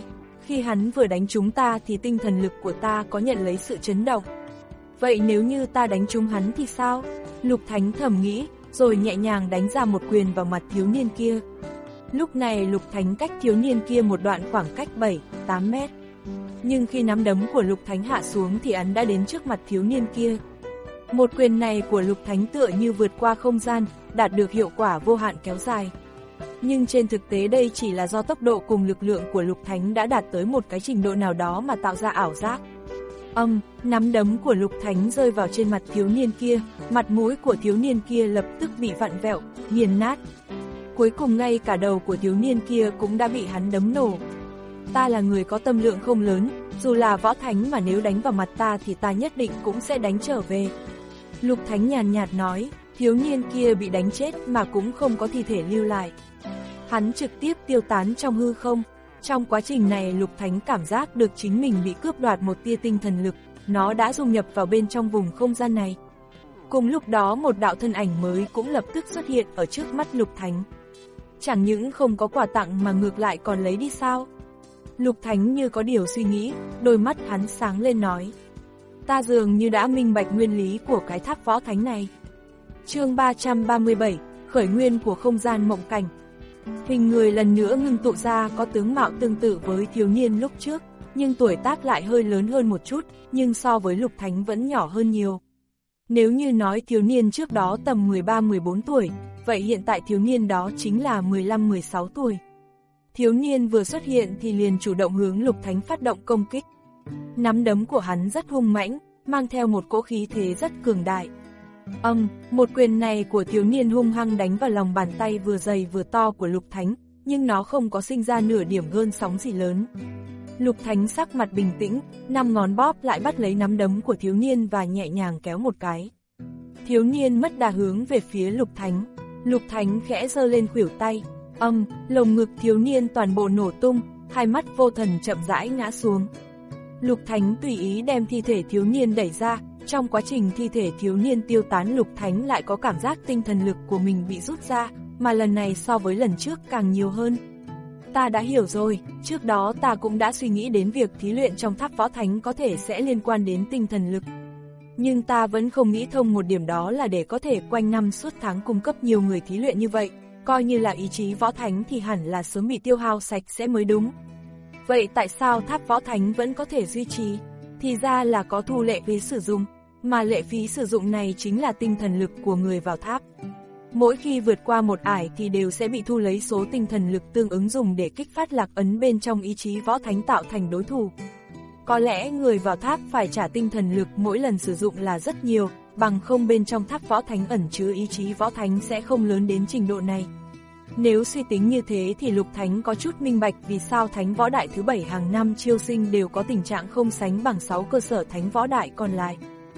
Khi hắn vừa đánh trúng ta thì tinh thần lực của ta có nhận lấy sự chấn động. Vậy nếu như ta đánh trúng hắn thì sao? Lục Thánh thầm nghĩ, rồi nhẹ nhàng đánh ra một quyền vào mặt thiếu niên kia. Lúc này Lục Thánh cách thiếu niên kia một đoạn khoảng cách bảy, tám mét. Nhưng khi nắm đấm của Lục Thánh hạ xuống thì hắn đã đến trước mặt thiếu niên kia. Một quyền này của Lục Thánh tựa như vượt qua không gian, đạt được hiệu quả vô hạn kéo dài. Nhưng trên thực tế đây chỉ là do tốc độ cùng lực lượng của Lục Thánh đã đạt tới một cái trình độ nào đó mà tạo ra ảo giác. Âm, nắm đấm của Lục Thánh rơi vào trên mặt thiếu niên kia, mặt mũi của thiếu niên kia lập tức bị vặn vẹo, nghiền nát. Cuối cùng ngay cả đầu của thiếu niên kia cũng đã bị hắn đấm nổ. Ta là người có tâm lượng không lớn, dù là võ thánh mà nếu đánh vào mặt ta thì ta nhất định cũng sẽ đánh trở về. Lục Thánh nhàn nhạt nói, thiếu niên kia bị đánh chết mà cũng không có thi thể lưu lại. Hắn trực tiếp tiêu tán trong hư không. Trong quá trình này Lục Thánh cảm giác được chính mình bị cướp đoạt một tia tinh thần lực, nó đã dung nhập vào bên trong vùng không gian này. Cùng lúc đó một đạo thân ảnh mới cũng lập tức xuất hiện ở trước mắt Lục Thánh. Chẳng những không có quà tặng mà ngược lại còn lấy đi sao? Lục Thánh như có điều suy nghĩ, đôi mắt hắn sáng lên nói. Ta dường như đã minh bạch nguyên lý của cái tháp võ thánh này. Chương ba trăm ba mươi bảy, khởi nguyên của không gian mộng cảnh. Hình người lần nữa ngưng tụ ra có tướng mạo tương tự với thiếu niên lúc trước, nhưng tuổi tác lại hơi lớn hơn một chút, nhưng so với Lục Thánh vẫn nhỏ hơn nhiều. Nếu như nói thiếu niên trước đó tầm mười ba mười bốn tuổi, vậy hiện tại thiếu niên đó chính là mười lăm mười sáu tuổi. Thiếu niên vừa xuất hiện thì liền chủ động hướng Lục Thánh phát động công kích. Nắm đấm của hắn rất hung mãnh, mang theo một cỗ khí thế rất cường đại. Âm, một quyền này của thiếu niên hung hăng đánh vào lòng bàn tay vừa dày vừa to của Lục Thánh, nhưng nó không có sinh ra nửa điểm gợn sóng gì lớn. Lục Thánh sắc mặt bình tĩnh, năm ngón bóp lại bắt lấy nắm đấm của thiếu niên và nhẹ nhàng kéo một cái. Thiếu niên mất đà hướng về phía Lục Thánh. Lục Thánh khẽ giơ lên khuỷu tay. Âm, lồng ngực thiếu niên toàn bộ nổ tung, hai mắt vô thần chậm rãi ngã xuống. Lục Thánh tùy ý đem thi thể thiếu niên đẩy ra. Trong quá trình thi thể thiếu niên tiêu tán, Lục Thánh lại có cảm giác tinh thần lực của mình bị rút ra, mà lần này so với lần trước càng nhiều hơn. Ta đã hiểu rồi, trước đó ta cũng đã suy nghĩ đến việc thí luyện trong tháp võ thánh có thể sẽ liên quan đến tinh thần lực. Nhưng ta vẫn không nghĩ thông một điểm, đó là để có thể quanh năm suốt tháng cung cấp nhiều người thí luyện như vậy, coi như là ý chí võ thánh thì hẳn là sớm bị tiêu hao sạch sẽ mới đúng. Vậy tại sao tháp võ thánh vẫn có thể duy trì? Thì ra là có thu lệ phí sử dụng, mà lệ phí sử dụng này chính là tinh thần lực của người vào tháp. Mỗi khi vượt qua một ải thì đều sẽ bị thu lấy số tinh thần lực tương ứng dùng để kích phát lạc ấn bên trong ý chí võ thánh tạo thành đối thủ. Có lẽ người vào tháp phải trả tinh thần lực mỗi lần sử dụng là rất nhiều, bằng không bên trong tháp võ thánh ẩn chứa ý chí võ thánh sẽ không lớn đến trình độ này. Nếu suy tính như thế thì Lục Thánh có chút minh bạch vì sao Thánh Võ Đại thứ bảy hàng năm chiêu sinh đều có tình trạng không sánh bằng sáu cơ sở Thánh Võ Đại còn lại.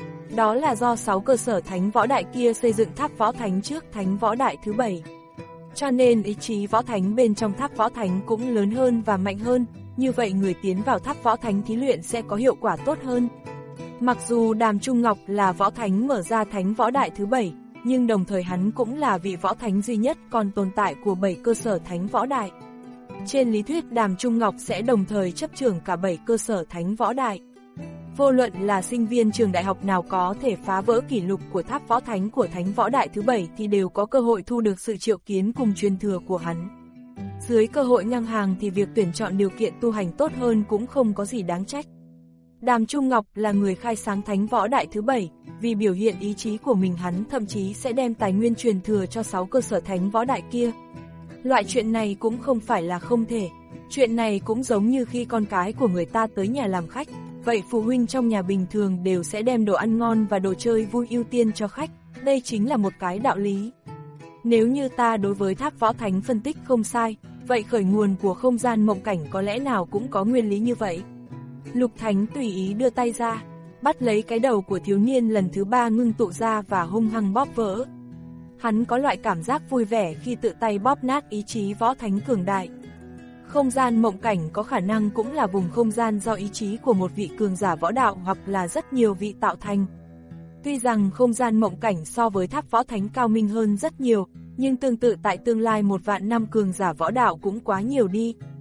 Đó là do sáu cơ sở Thánh Võ Đại kia xây dựng tháp võ thánh trước Thánh Võ Đại thứ bảy. Cho nên ý chí võ thánh bên trong tháp võ thánh cũng lớn hơn và mạnh hơn, như vậy người tiến vào tháp võ thánh thí luyện sẽ có hiệu quả tốt hơn. Mặc dù Đàm Trung Ngọc là võ thánh mở ra Thánh Võ Đại thứ bảy, nhưng đồng thời hắn cũng là vị võ thánh duy nhất còn tồn tại của bảy cơ sở Thánh Võ Đại. Trên lý thuyết Đàm Trung Ngọc sẽ đồng thời chấp trưởng cả bảy cơ sở Thánh Võ Đại. Vô luận là sinh viên trường đại học nào có thể phá vỡ kỷ lục của tháp võ thánh của Thánh Võ Đại thứ bảy thì đều có cơ hội thu được sự triệu kiến cùng truyền thừa của hắn. Dưới cơ hội ngang hàng thì việc tuyển chọn điều kiện tu hành tốt hơn cũng không có gì đáng trách. Đàm Trung Ngọc là người khai sáng Thánh Võ Đại thứ bảy, vì biểu hiện ý chí của mình hắn thậm chí sẽ đem tài nguyên truyền thừa cho sáu cơ sở Thánh Võ Đại kia. Loại chuyện này cũng không phải là không thể, chuyện này cũng giống như khi con cái của người ta tới nhà làm khách, vậy phụ huynh trong nhà bình thường đều sẽ đem đồ ăn ngon và đồ chơi vui ưu tiên cho khách, đây chính là một cái đạo lý. Nếu như ta đối với tháp võ thánh phân tích không sai, vậy khởi nguồn của không gian mộng cảnh có lẽ nào cũng có nguyên lý như vậy. Lục Thánh tùy ý đưa tay ra, bắt lấy cái đầu của thiếu niên lần thứ ba ngưng tụ ra và hung hăng bóp vỡ. Hắn có loại cảm giác vui vẻ khi tự tay bóp nát ý chí võ thánh cường đại. Không gian mộng cảnh có khả năng cũng là vùng không gian do ý chí của một vị cường giả võ đạo hoặc là rất nhiều vị tạo thành. Tuy rằng không gian mộng cảnh so với tháp võ thánh cao minh hơn rất nhiều, nhưng tương tự tại tương lai một vạn năm cường giả võ đạo cũng quá nhiều đi.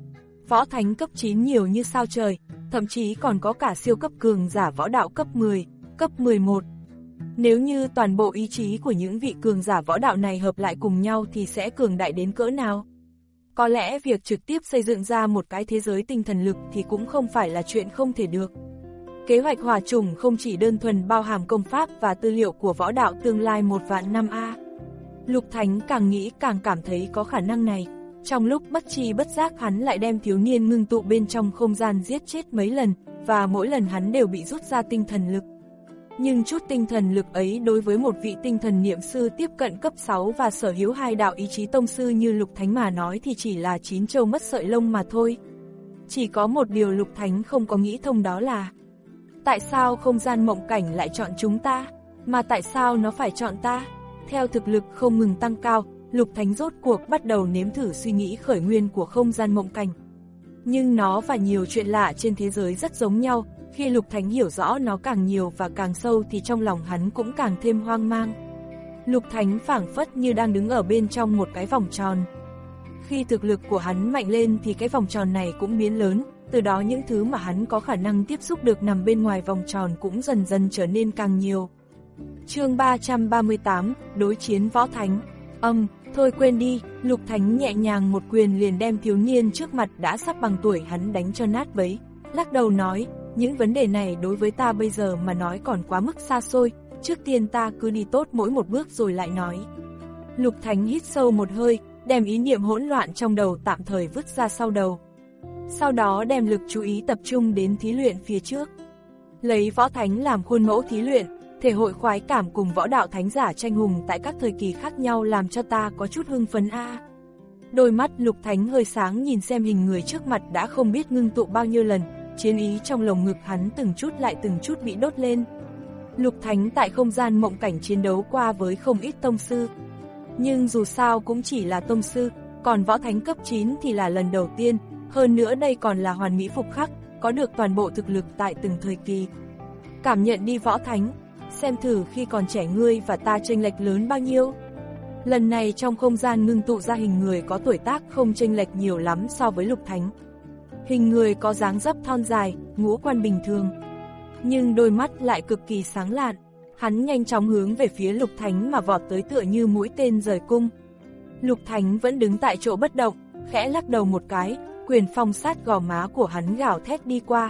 võ thánh cấp chín nhiều như sao trời, thậm chí còn có cả siêu cấp cường giả võ đạo cấp mười, cấp mười một. Nếu như toàn bộ ý chí của những vị cường giả võ đạo này hợp lại cùng nhau thì sẽ cường đại đến cỡ nào? Có lẽ việc trực tiếp xây dựng ra một cái thế giới tinh thần lực thì cũng không phải là chuyện không thể được. Kế hoạch hỏa chủng không chỉ đơn thuần bao hàm công pháp và tư liệu của võ đạo tương lai một vạn năm a. Lục Thánh càng nghĩ càng cảm thấy có khả năng này. Trong lúc bất tri bất giác hắn lại đem thiếu niên ngưng tụ bên trong không gian giết chết mấy lần, và mỗi lần hắn đều bị rút ra tinh thần lực. Nhưng chút tinh thần lực ấy đối với một vị tinh thần niệm sư tiếp cận cấp sáu và sở hữu hai đạo ý chí tông sư như Lục Thánh mà nói thì chỉ là chín châu mất sợi lông mà thôi. Chỉ có một điều Lục Thánh không có nghĩ thông, đó là tại sao không gian mộng cảnh lại chọn chúng ta, mà tại sao nó phải chọn ta? Theo thực lực không ngừng tăng cao, Lục Thánh rốt cuộc bắt đầu nếm thử suy nghĩ khởi nguyên của không gian mộng cảnh. Nhưng nó và nhiều chuyện lạ trên thế giới rất giống nhau, khi Lục Thánh hiểu rõ nó càng nhiều và càng sâu thì trong lòng hắn cũng càng thêm hoang mang. Lục Thánh phảng phất như đang đứng ở bên trong một cái vòng tròn. Khi thực lực của hắn mạnh lên thì cái vòng tròn này cũng biến lớn, từ đó những thứ mà hắn có khả năng tiếp xúc được nằm bên ngoài vòng tròn cũng dần dần trở nên càng nhiều. Chương ba trăm ba mươi tám, đối chiến võ thánh. Âm, um, thôi quên đi, Lục Thánh nhẹ nhàng một quyền liền đem thiếu niên trước mặt đã sắp bằng tuổi hắn đánh cho nát bấy, lắc đầu nói, những vấn đề này đối với ta bây giờ mà nói còn quá mức xa xôi, trước tiên ta cứ đi tốt mỗi một bước rồi lại nói. Lục Thánh hít sâu một hơi, đem ý niệm hỗn loạn trong đầu tạm thời vứt ra sau đầu. Sau đó đem lực chú ý tập trung đến thí luyện phía trước. Lấy võ thánh làm khuôn mẫu thí luyện, thể hội khoái cảm cùng võ đạo thánh giả tranh hùng tại các thời kỳ khác nhau làm cho ta có chút hưng phấn a. À. Đôi mắt Lục Thánh hơi sáng nhìn xem hình người trước mặt đã không biết ngưng tụ bao nhiêu lần, chiến ý trong lồng ngực hắn từng chút lại từng chút bị đốt lên. Lục Thánh tại không gian mộng cảnh chiến đấu qua với không ít tông sư. Nhưng dù sao cũng chỉ là tông sư, còn võ thánh cấp chín thì là lần đầu tiên, hơn nữa đây còn là hoàn mỹ phục khắc, có được toàn bộ thực lực tại từng thời kỳ. Cảm nhận đi võ thánh, xem thử khi còn trẻ ngươi và ta chênh lệch lớn bao nhiêu. Lần này trong không gian ngưng tụ ra hình người có tuổi tác không chênh lệch nhiều lắm so với Lục Thánh. Hình người có dáng dấp thon dài, ngũ quan bình thường, nhưng đôi mắt lại cực kỳ sáng lạn. Hắn nhanh chóng hướng về phía Lục Thánh mà vọt tới tựa như mũi tên rời cung. Lục Thánh vẫn đứng tại chỗ bất động, khẽ lắc đầu một cái, quyền phong sát gò má của hắn gào thét đi qua.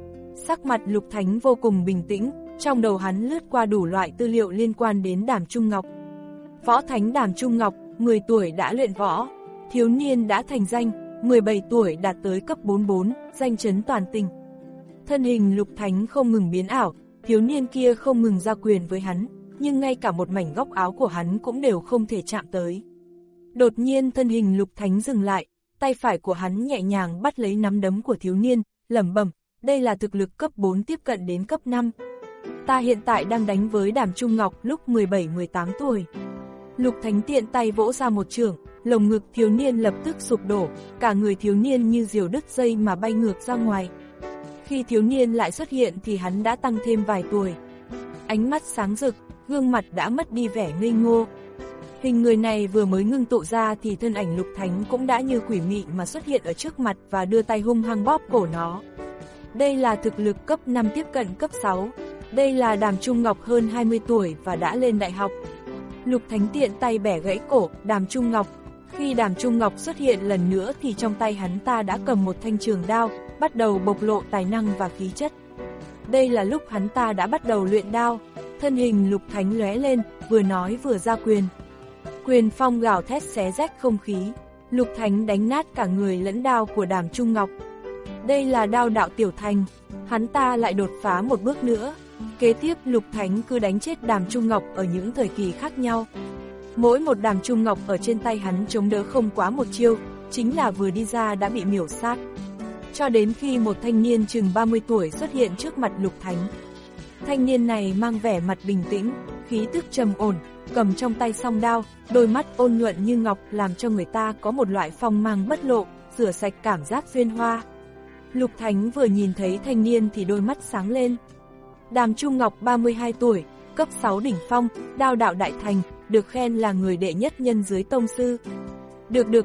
Sắc mặt Lục Thánh vô cùng bình tĩnh, trong đầu hắn lướt qua đủ loại tư liệu liên quan đến Đàm Trung Ngọc. Võ Thánh Đàm Trung Ngọc, mười tuổi đã luyện võ, thiếu niên đã thành danh, mười bảy tuổi đạt tới cấp bốn mươi bốn, danh chấn toàn tỉnh. Thân hình Lục Thánh không ngừng biến ảo, thiếu niên kia không ngừng ra quyền với hắn, nhưng ngay cả một mảnh góc áo của hắn cũng đều không thể chạm tới. Đột nhiên thân hình Lục Thánh dừng lại, tay phải của hắn nhẹ nhàng bắt lấy nắm đấm của thiếu niên, lẩm bẩm, đây là thực lực cấp bốn tiếp cận đến cấp năm. Ta hiện tại đang đánh với Đàm Trung Ngọc lúc mười bảy mười tám tuổi. Lục Thánh tiện tay vỗ ra một chưởng, lồng ngực thiếu niên lập tức sụp đổ, cả người thiếu niên như diều đứt dây mà bay ngược ra ngoài. Khi thiếu niên lại xuất hiện thì hắn đã tăng thêm vài tuổi. Ánh mắt sáng rực, gương mặt đã mất đi vẻ ngây ngô. Hình người này vừa mới ngưng tụ ra thì thân ảnh Lục Thánh cũng đã như quỷ mị mà xuất hiện ở trước mặt và đưa tay hung hăng bóp cổ nó. Đây là thực lực cấp năm tiếp cận cấp sáu. Đây là Đàm Trung Ngọc hơn hai mươi tuổi và đã lên đại học. Lục Thánh tiện tay bẻ gãy cổ Đàm Trung Ngọc. Khi Đàm Trung Ngọc xuất hiện lần nữa thì trong tay hắn ta đã cầm một thanh trường đao, bắt đầu bộc lộ tài năng và khí chất. Đây là lúc hắn ta đã bắt đầu luyện đao. Thân hình Lục Thánh lóe lên, vừa nói vừa ra quyền. Quyền phong gào thét xé rách không khí. Lục Thánh đánh nát cả người lẫn đao của Đàm Trung Ngọc. Đây là đao đạo tiểu thành. Hắn ta lại đột phá một bước nữa. Kế tiếp Lục Thánh cứ đánh chết Đàm Trung Ngọc ở những thời kỳ khác nhau. Mỗi một Đàm Trung Ngọc ở trên tay hắn chống đỡ không quá một chiêu, chính là vừa đi ra đã bị miểu sát. Cho đến khi một thanh niên chừng ba mươi tuổi xuất hiện trước mặt Lục Thánh. Thanh niên này mang vẻ mặt bình tĩnh, khí tức trầm ổn, cầm trong tay song đao, đôi mắt ôn nhuận như ngọc làm cho người ta có một loại phong mang bất lộ, rửa sạch cảm giác duyên hoa. Lục Thánh vừa nhìn thấy thanh niên thì đôi mắt sáng lên. Đàm Trung Ngọc ba mươi hai tuổi, cấp sáu đỉnh phong, đao đạo đại thành, được khen là người đệ nhất nhân dưới tông sư. Được được được,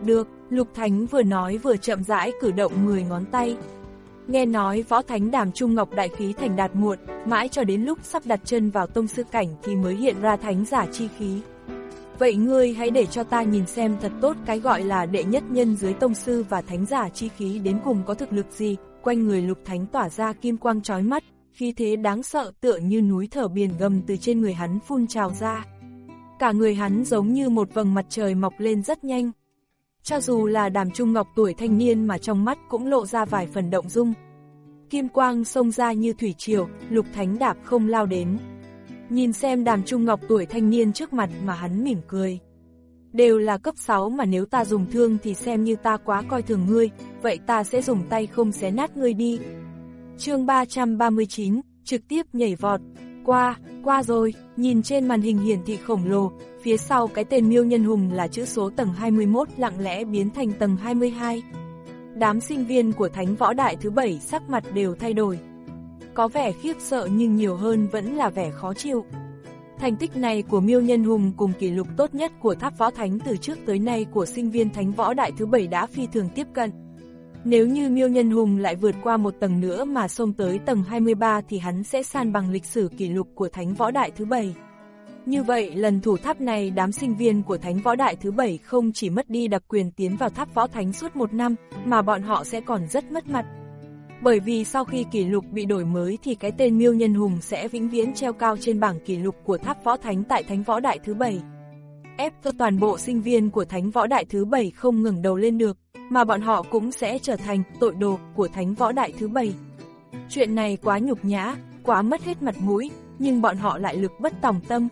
Lục Thánh vừa nói vừa chậm rãi cử động mười ngón tay. Nghe nói Võ Thánh Đàm Trung Ngọc đại khí thành đạt muộn, mãi cho đến lúc sắp đặt chân vào tông sư cảnh thì mới hiện ra thánh giả chi khí. Vậy ngươi hãy để cho ta nhìn xem thật tốt cái gọi là đệ nhất nhân dưới tông sư và thánh giả chi khí đến cùng có thực lực gì. Quanh người Lục Thánh tỏa ra kim quang chói mắt, khí thế đáng sợ tựa như núi thở biển gầm từ trên người hắn phun trào ra. Cả người hắn giống như một vầng mặt trời mọc lên rất nhanh. Cho dù là Đàm Trung Ngọc tuổi thanh niên mà trong mắt cũng lộ ra vài phần động dung. Kim quang xông ra như thủy triều, Lục Thánh đạp không lao đến. Nhìn xem Đàm Trung Ngọc tuổi thanh niên trước mặt mà hắn mỉm cười. Đều là cấp sáu mà nếu ta dùng thương thì xem như ta quá coi thường ngươi, vậy ta sẽ dùng tay không xé nát ngươi đi. Chương ba trăm ba mươi chín, trực tiếp nhảy vọt. Qua, qua rồi, nhìn trên màn hình hiển thị khổng lồ, phía sau cái tên Miêu Nhân Hùng là chữ số tầng hai mươi mốt lặng lẽ biến thành tầng hai mươi hai. Đám sinh viên của Thánh Võ Đại thứ bảy sắc mặt đều thay đổi. Có vẻ khiếp sợ nhưng nhiều hơn vẫn là vẻ khó chịu. Thành tích này của Miêu Nhân Hùng cùng kỷ lục tốt nhất của Tháp Võ Thánh từ trước tới nay của sinh viên Thánh Võ Đại thứ bảy đã phi thường tiếp cận. Nếu như Miêu Nhân Hùng lại vượt qua một tầng nữa mà xông tới tầng hai mươi ba thì hắn sẽ san bằng lịch sử kỷ lục của Thánh Võ Đại thứ bảy. Như vậy lần thủ tháp này đám sinh viên của Thánh Võ Đại thứ bảy không chỉ mất đi đặc quyền tiến vào Tháp Võ Thánh suốt một năm mà bọn họ sẽ còn rất mất mặt. Bởi vì sau khi kỷ lục bị đổi mới thì cái tên Miêu Nhân Hùng sẽ vĩnh viễn treo cao trên bảng kỷ lục của Tháp Võ Thánh tại Thánh Võ Đại thứ bảy. Ép cho toàn bộ sinh viên của Thánh Võ Đại thứ bảy không ngẩng đầu lên được, mà bọn họ cũng sẽ trở thành tội đồ của Thánh Võ Đại thứ bảy. Chuyện này quá nhục nhã, quá mất hết mặt mũi, nhưng bọn họ lại lực bất tòng tâm.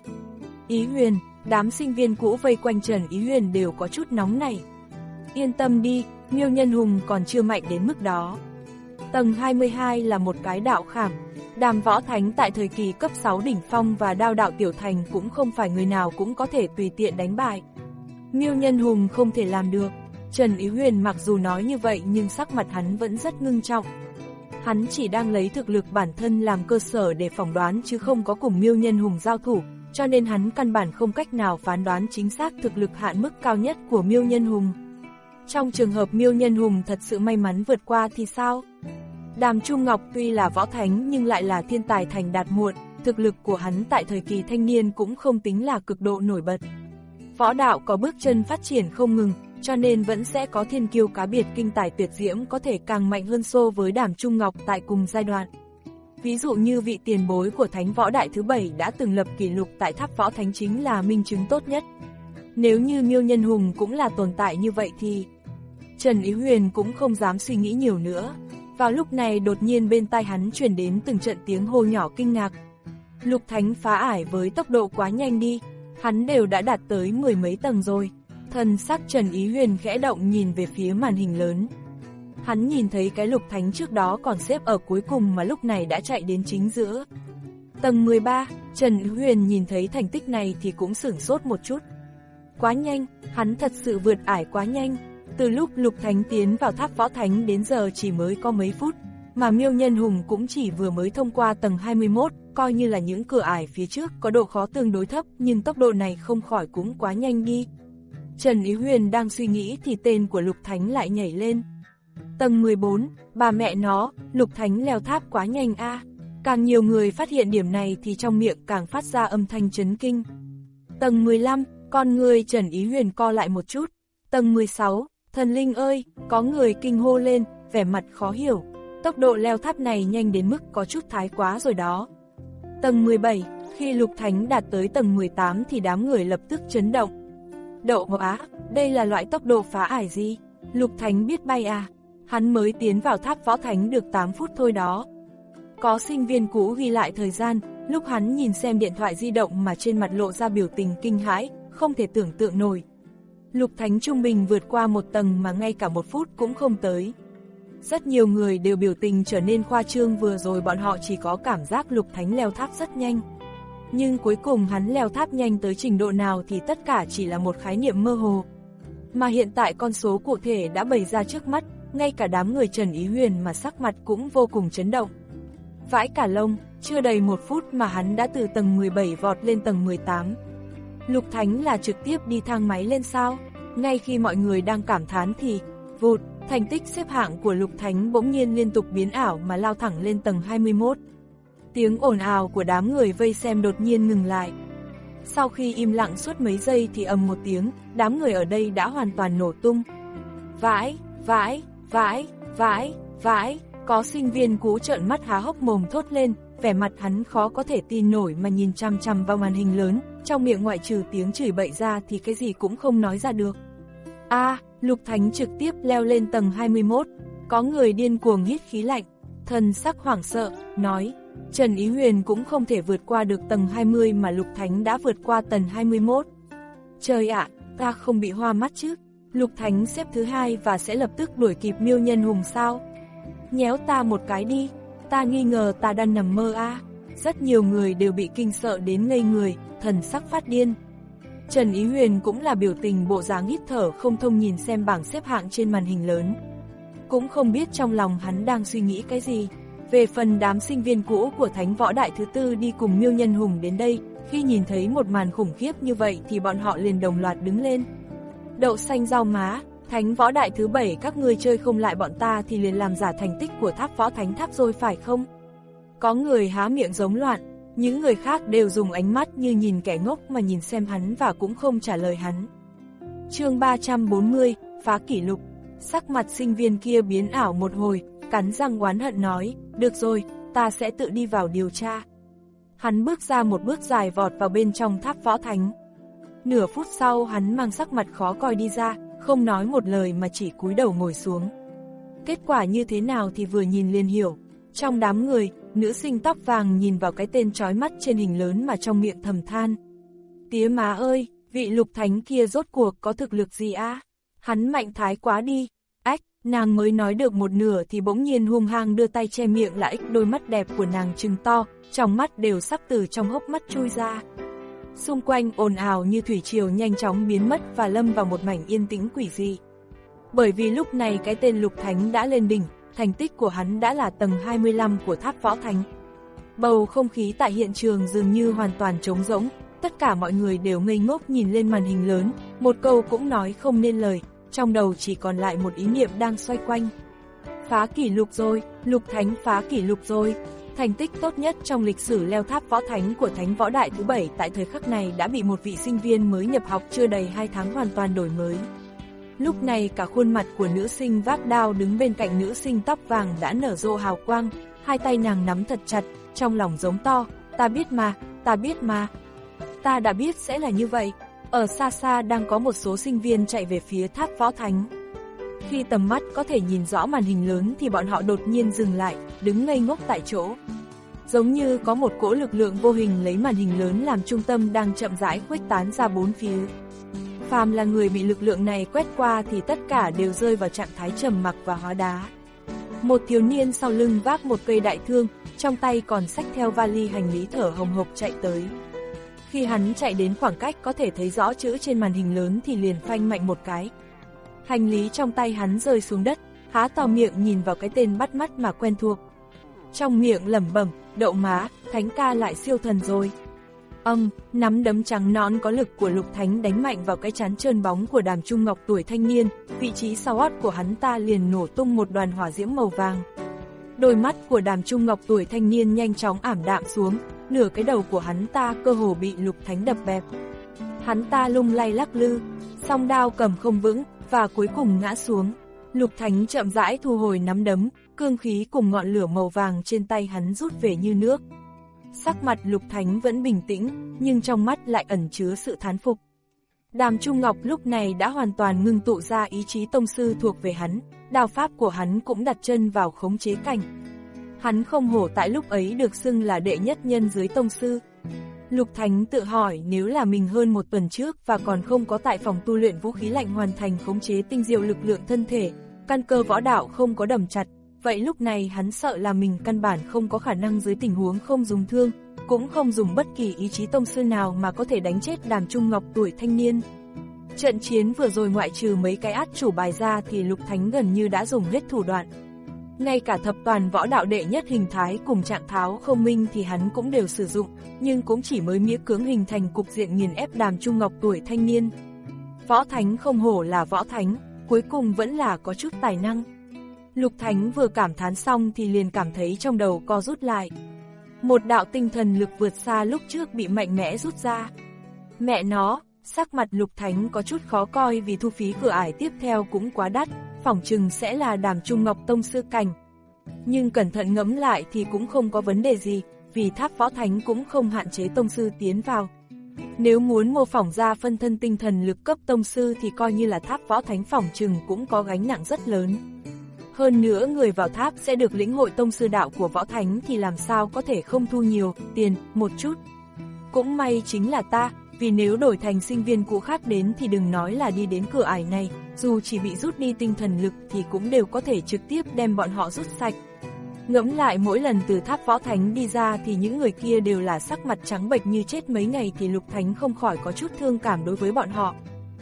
Ý Huyền, đám sinh viên cũ vây quanh Trần Ý Huyền đều có chút nóng này. Yên tâm đi, Miêu Nhân Hùng còn chưa mạnh đến mức đó. Tầng hai mươi hai là một cái đạo khảm, Đàm Võ Thánh tại thời kỳ cấp sáu đỉnh phong và Đao Đạo Tiểu Thành cũng không phải người nào cũng có thể tùy tiện đánh bại. Miêu Nhân Hùng không thể làm được. Trần Ý Huyền mặc dù nói như vậy nhưng sắc mặt hắn vẫn rất ngưng trọng. Hắn chỉ đang lấy thực lực bản thân làm cơ sở để phỏng đoán chứ không có cùng Miêu Nhân Hùng giao thủ, cho nên hắn căn bản không cách nào phán đoán chính xác thực lực hạn mức cao nhất của Miêu Nhân Hùng. Trong trường hợp Miêu Nhân Hùng thật sự may mắn vượt qua thì sao? Đàm Trung Ngọc tuy là võ thánh nhưng lại là thiên tài thành đạt muộn, thực lực của hắn tại thời kỳ thanh niên cũng không tính là cực độ nổi bật. Võ đạo có bước chân phát triển không ngừng, cho nên vẫn sẽ có thiên kiêu cá biệt kinh tài tuyệt diễm có thể càng mạnh hơn so với Đàm Trung Ngọc tại cùng giai đoạn. Ví dụ như vị tiền bối của Thánh Võ Đại thứ bảy đã từng lập kỷ lục tại Tháp Võ Thánh chính là minh chứng tốt nhất. Nếu như Miêu Nhân Hùng cũng là tồn tại như vậy thì Trần Ý Huyền cũng không dám suy nghĩ nhiều nữa. Vào lúc này đột nhiên bên tai hắn truyền đến từng trận tiếng hô nhỏ kinh ngạc. Lục Thánh phá ải với tốc độ quá nhanh đi, hắn đều đã đạt tới mười mấy tầng rồi. Thần sắc Trần Ý Huyền khẽ động nhìn về phía màn hình lớn. Hắn nhìn thấy cái Lục Thánh trước đó còn xếp ở cuối cùng mà lúc này đã chạy đến chính giữa. Tầng mười ba, Trần Ý Huyền nhìn thấy thành tích này thì cũng sửng sốt một chút. Quá nhanh, hắn thật sự vượt ải quá nhanh. Từ lúc Lục Thánh tiến vào Tháp Võ Thánh đến giờ chỉ mới có mấy phút, mà Miêu Nhân Hùng cũng chỉ vừa mới thông qua tầng hai mươi mốt, coi như là những cửa ải phía trước có độ khó tương đối thấp, nhưng tốc độ này không khỏi cũng quá nhanh đi. Trần Ý Huyền đang suy nghĩ thì tên của Lục Thánh lại nhảy lên. Tầng mười bốn, bà mẹ nó, Lục Thánh leo tháp quá nhanh a. À. Càng nhiều người phát hiện điểm này thì trong miệng càng phát ra âm thanh chấn kinh. Tầng mười lăm, con người Trần Ý Huyền co lại một chút. Tầng mười sáu, thần linh ơi, có người kinh hô lên, vẻ mặt khó hiểu. Tốc độ leo tháp này nhanh đến mức có chút thái quá rồi đó. Tầng mười bảy, khi Lục Thánh đạt tới tầng mười tám thì đám người lập tức chấn động. Đậu á, đây là loại tốc độ phá ải gì? Lục Thánh biết bay à? Hắn mới tiến vào Tháp Võ Thánh được tám phút thôi đó. Có sinh viên cũ ghi lại thời gian, lúc hắn nhìn xem điện thoại di động mà trên mặt lộ ra biểu tình kinh hãi, không thể tưởng tượng nổi. Lục Thánh trung bình vượt qua một tầng mà ngay cả một phút cũng không tới. Rất nhiều người đều biểu tình trở nên khoa trương, vừa rồi bọn họ chỉ có cảm giác Lục Thánh leo tháp rất nhanh. Nhưng cuối cùng hắn leo tháp nhanh tới trình độ nào thì tất cả chỉ là một khái niệm mơ hồ. Mà hiện tại con số cụ thể đã bày ra trước mắt, ngay cả đám người Trần Ý Huyền mà sắc mặt cũng vô cùng chấn động. Vãi cả lông, chưa đầy một phút mà hắn đã từ tầng mười bảy vọt lên tầng mười tám. Lục Thánh là trực tiếp đi thang máy lên sao? Ngay khi mọi người đang cảm thán thì, vụt, thành tích xếp hạng của Lục Thánh bỗng nhiên liên tục biến ảo mà lao thẳng lên tầng hai mươi mốt. Tiếng ồn ào của đám người vây xem đột nhiên ngừng lại. Sau khi im lặng suốt mấy giây thì ầm một tiếng, đám người ở đây đã hoàn toàn nổ tung. Vãi, vãi, vãi, vãi, vãi, có sinh viên cũ trợn mắt há hốc mồm thốt lên, vẻ mặt hắn khó có thể tin nổi mà nhìn chằm chằm vào màn hình lớn, trong miệng ngoại trừ tiếng chửi bậy ra thì cái gì cũng không nói ra được. A, à, Lục Thánh trực tiếp leo lên tầng hai mươi mốt, có người điên cuồng hít khí lạnh, thần sắc hoảng sợ, nói, Trần Ý Huyền cũng không thể vượt qua được tầng hai mươi mà Lục Thánh đã vượt qua tầng hai mươi mốt. Trời ạ, ta không bị hoa mắt chứ, Lục Thánh xếp thứ hai và sẽ lập tức đuổi kịp Miêu Nhân Hùng sao? Nhéo ta một cái đi, ta nghi ngờ ta đang nằm mơ a. À. Rất nhiều người đều bị kinh sợ đến ngây người, thần sắc phát điên. Trần Ý Huyền cũng là biểu tình bộ dáng hít thở không thông nhìn xem bảng xếp hạng trên màn hình lớn. Cũng không biết trong lòng hắn đang suy nghĩ cái gì. Về phần đám sinh viên cũ của Thánh Võ Đại thứ tư đi cùng Miêu Nhân Hùng đến đây, khi nhìn thấy một màn khủng khiếp như vậy thì bọn họ liền đồng loạt đứng lên. Đậu xanh rau má, Thánh Võ Đại thứ bảy các ngươi chơi không lại bọn ta thì liền làm giả thành tích của Tháp Võ Thánh Tháp rồi phải không? Có người há miệng giống loạn, những người khác đều dùng ánh mắt như nhìn kẻ ngốc mà nhìn xem hắn và cũng không trả lời hắn. Chương ba trăm bốn mươi, phá kỷ lục. Sắc mặt sinh viên kia biến ảo một hồi, cắn răng oán hận nói, được rồi, ta sẽ tự đi vào điều tra. Hắn bước ra một bước dài vọt vào bên trong Tháp Võ Thánh. Nửa phút sau hắn mang sắc mặt khó coi đi ra, không nói một lời mà chỉ cúi đầu ngồi xuống. Kết quả như thế nào thì vừa nhìn liền hiểu. Trong đám người, nữ sinh tóc vàng nhìn vào cái tên chói mắt trên hình lớn mà trong miệng thầm than. Tía má ơi, vị Lục Thánh kia rốt cuộc có thực lực gì á? Hắn mạnh thái quá đi. Ách, nàng mới nói được một nửa thì bỗng nhiên hung hăng đưa tay che miệng lại, đôi mắt đẹp của nàng trừng to, trong mắt đều sắp từ trong hốc mắt chui ra. Xung quanh ồn ào như thủy triều nhanh chóng biến mất và lâm vào một mảnh yên tĩnh quỷ dị. Bởi vì lúc này cái tên Lục Thánh đã lên đỉnh, thành tích của hắn đã là tầng hai mươi lăm của Tháp Võ Thánh. Bầu không khí tại hiện trường dường như hoàn toàn trống rỗng, tất cả mọi người đều ngây ngốc nhìn lên màn hình lớn, một câu cũng nói không nên lời, trong đầu chỉ còn lại một ý niệm đang xoay quanh. Phá kỷ lục rồi, Lục Thánh phá kỷ lục rồi. Thành tích tốt nhất trong lịch sử leo Tháp Võ Thánh của Thánh Võ Đại thứ bảy tại thời khắc này đã bị một vị sinh viên mới nhập học chưa đầy hai tháng hoàn toàn đổi mới. Lúc này cả khuôn mặt của nữ sinh vác đao đứng bên cạnh nữ sinh tóc vàng đã nở rộ hào quang, hai tay nàng nắm thật chặt, trong lòng giống to, ta biết mà, ta biết mà. Ta đã biết sẽ là như vậy. Ở xa xa đang có một số sinh viên chạy về phía Tháp Võ Thánh. Khi tầm mắt có thể nhìn rõ màn hình lớn thì bọn họ đột nhiên dừng lại, đứng ngây ngốc tại chỗ. Giống như có một cỗ lực lượng vô hình lấy màn hình lớn làm trung tâm đang chậm rãi khuếch tán ra bốn phía. Phàm là người bị lực lượng này quét qua thì tất cả đều rơi vào trạng thái trầm mặc và hóa đá. Một thiếu niên sau lưng vác một cây đại thương, trong tay còn xách theo vali hành lý thở hồng hộc chạy tới. Khi hắn chạy đến khoảng cách có thể thấy rõ chữ trên màn hình lớn thì liền phanh mạnh một cái. Hành lý trong tay hắn rơi xuống đất, há to miệng nhìn vào cái tên bắt mắt mà quen thuộc. Trong miệng lẩm bẩm, đậu má, Thánh ca lại siêu thần rồi. Âm, nắm đấm trắng nõn có lực của Lục Thánh đánh mạnh vào cái trán trơn bóng của Đàm Trung Ngọc tuổi thanh niên, vị trí sau ót của hắn ta liền nổ tung một đoàn hỏa diễm màu vàng. Đôi mắt của Đàm Trung Ngọc tuổi thanh niên nhanh chóng ảm đạm xuống, nửa cái đầu của hắn ta cơ hồ bị Lục Thánh đập bẹp. Hắn ta lung lay lắc lư, song đao cầm không vững và cuối cùng ngã xuống. Lục Thánh chậm rãi thu hồi nắm đấm, cương khí cùng ngọn lửa màu vàng trên tay hắn rút về như nước. Sắc mặt Lục Thánh vẫn bình tĩnh, nhưng trong mắt lại ẩn chứa sự thán phục. Đàm Trung Ngọc lúc này đã hoàn toàn ngưng tụ ra ý chí tông sư thuộc về hắn, đao pháp của hắn cũng đặt chân vào khống chế cảnh. Hắn không hổ tại lúc ấy được xưng là đệ nhất nhân dưới tông sư. Lục Thánh tự hỏi nếu là mình hơn một tuần trước và còn không có tại phòng tu luyện vũ khí lạnh hoàn thành khống chế tinh diệu lực lượng thân thể, căn cơ võ đạo không có đầm chặt, vậy lúc này hắn sợ là mình căn bản không có khả năng dưới tình huống không dùng thương, cũng không dùng bất kỳ ý chí tông sư nào mà có thể đánh chết Đàm Trung Ngọc tuổi thanh niên. Trận chiến vừa rồi ngoại trừ mấy cái át chủ bài ra thì Lục Thánh gần như đã dùng hết thủ đoạn. Ngay cả thập toàn võ đạo đệ nhất hình thái cùng trạng tháo không minh thì hắn cũng đều sử dụng, nhưng cũng chỉ mới miễn cưỡng hình thành cục diện nghiền ép Đàm Trung Ngọc tuổi thanh niên. Võ Thánh không hổ là Võ Thánh, cuối cùng vẫn là có chút tài năng. Lục Thánh vừa cảm thán xong thì liền cảm thấy trong đầu co rút lại. Một đạo tinh thần lực vượt xa lúc trước bị mạnh mẽ rút ra. Mẹ nó, sắc mặt Lục Thánh có chút khó coi vì thu phí cửa ải tiếp theo cũng quá đắt, phỏng chừng sẽ là Đàm Trung Ngọc Tông sư cảnh. Nhưng cẩn thận ngẫm lại thì cũng không có vấn đề gì, vì tháp Võ Thánh cũng không hạn chế tông sư tiến vào. Nếu muốn mô phỏng ra phân thân tinh thần lực cấp tông sư thì coi như là tháp Võ Thánh phỏng chừng cũng có gánh nặng rất lớn. Hơn nữa người vào tháp sẽ được lĩnh hội tông sư đạo của Võ Thánh thì làm sao có thể không thu nhiều tiền một chút. Cũng may chính là ta, vì nếu đổi thành sinh viên cũ khác đến thì đừng nói là đi đến cửa ải này, dù chỉ bị rút đi tinh thần lực thì cũng đều có thể trực tiếp đem bọn họ rút sạch. Ngẫm lại mỗi lần từ tháp Võ Thánh đi ra thì những người kia đều là sắc mặt trắng bệch như chết mấy ngày thì Lục Thánh không khỏi có chút thương cảm đối với bọn họ.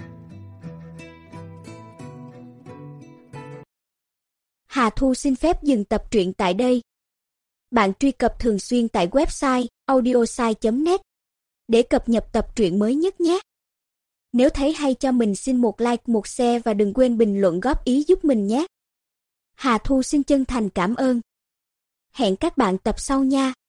Hà Thu xin phép dừng tập truyện tại đây. Bạn truy cập thường xuyên tại website audiosai chấm net để cập nhật tập truyện mới nhất nhé. Nếu thấy hay cho mình xin một like, một share và đừng quên bình luận góp ý giúp mình nhé. Hà Thu xin chân thành cảm ơn. Hẹn các bạn tập sau nha.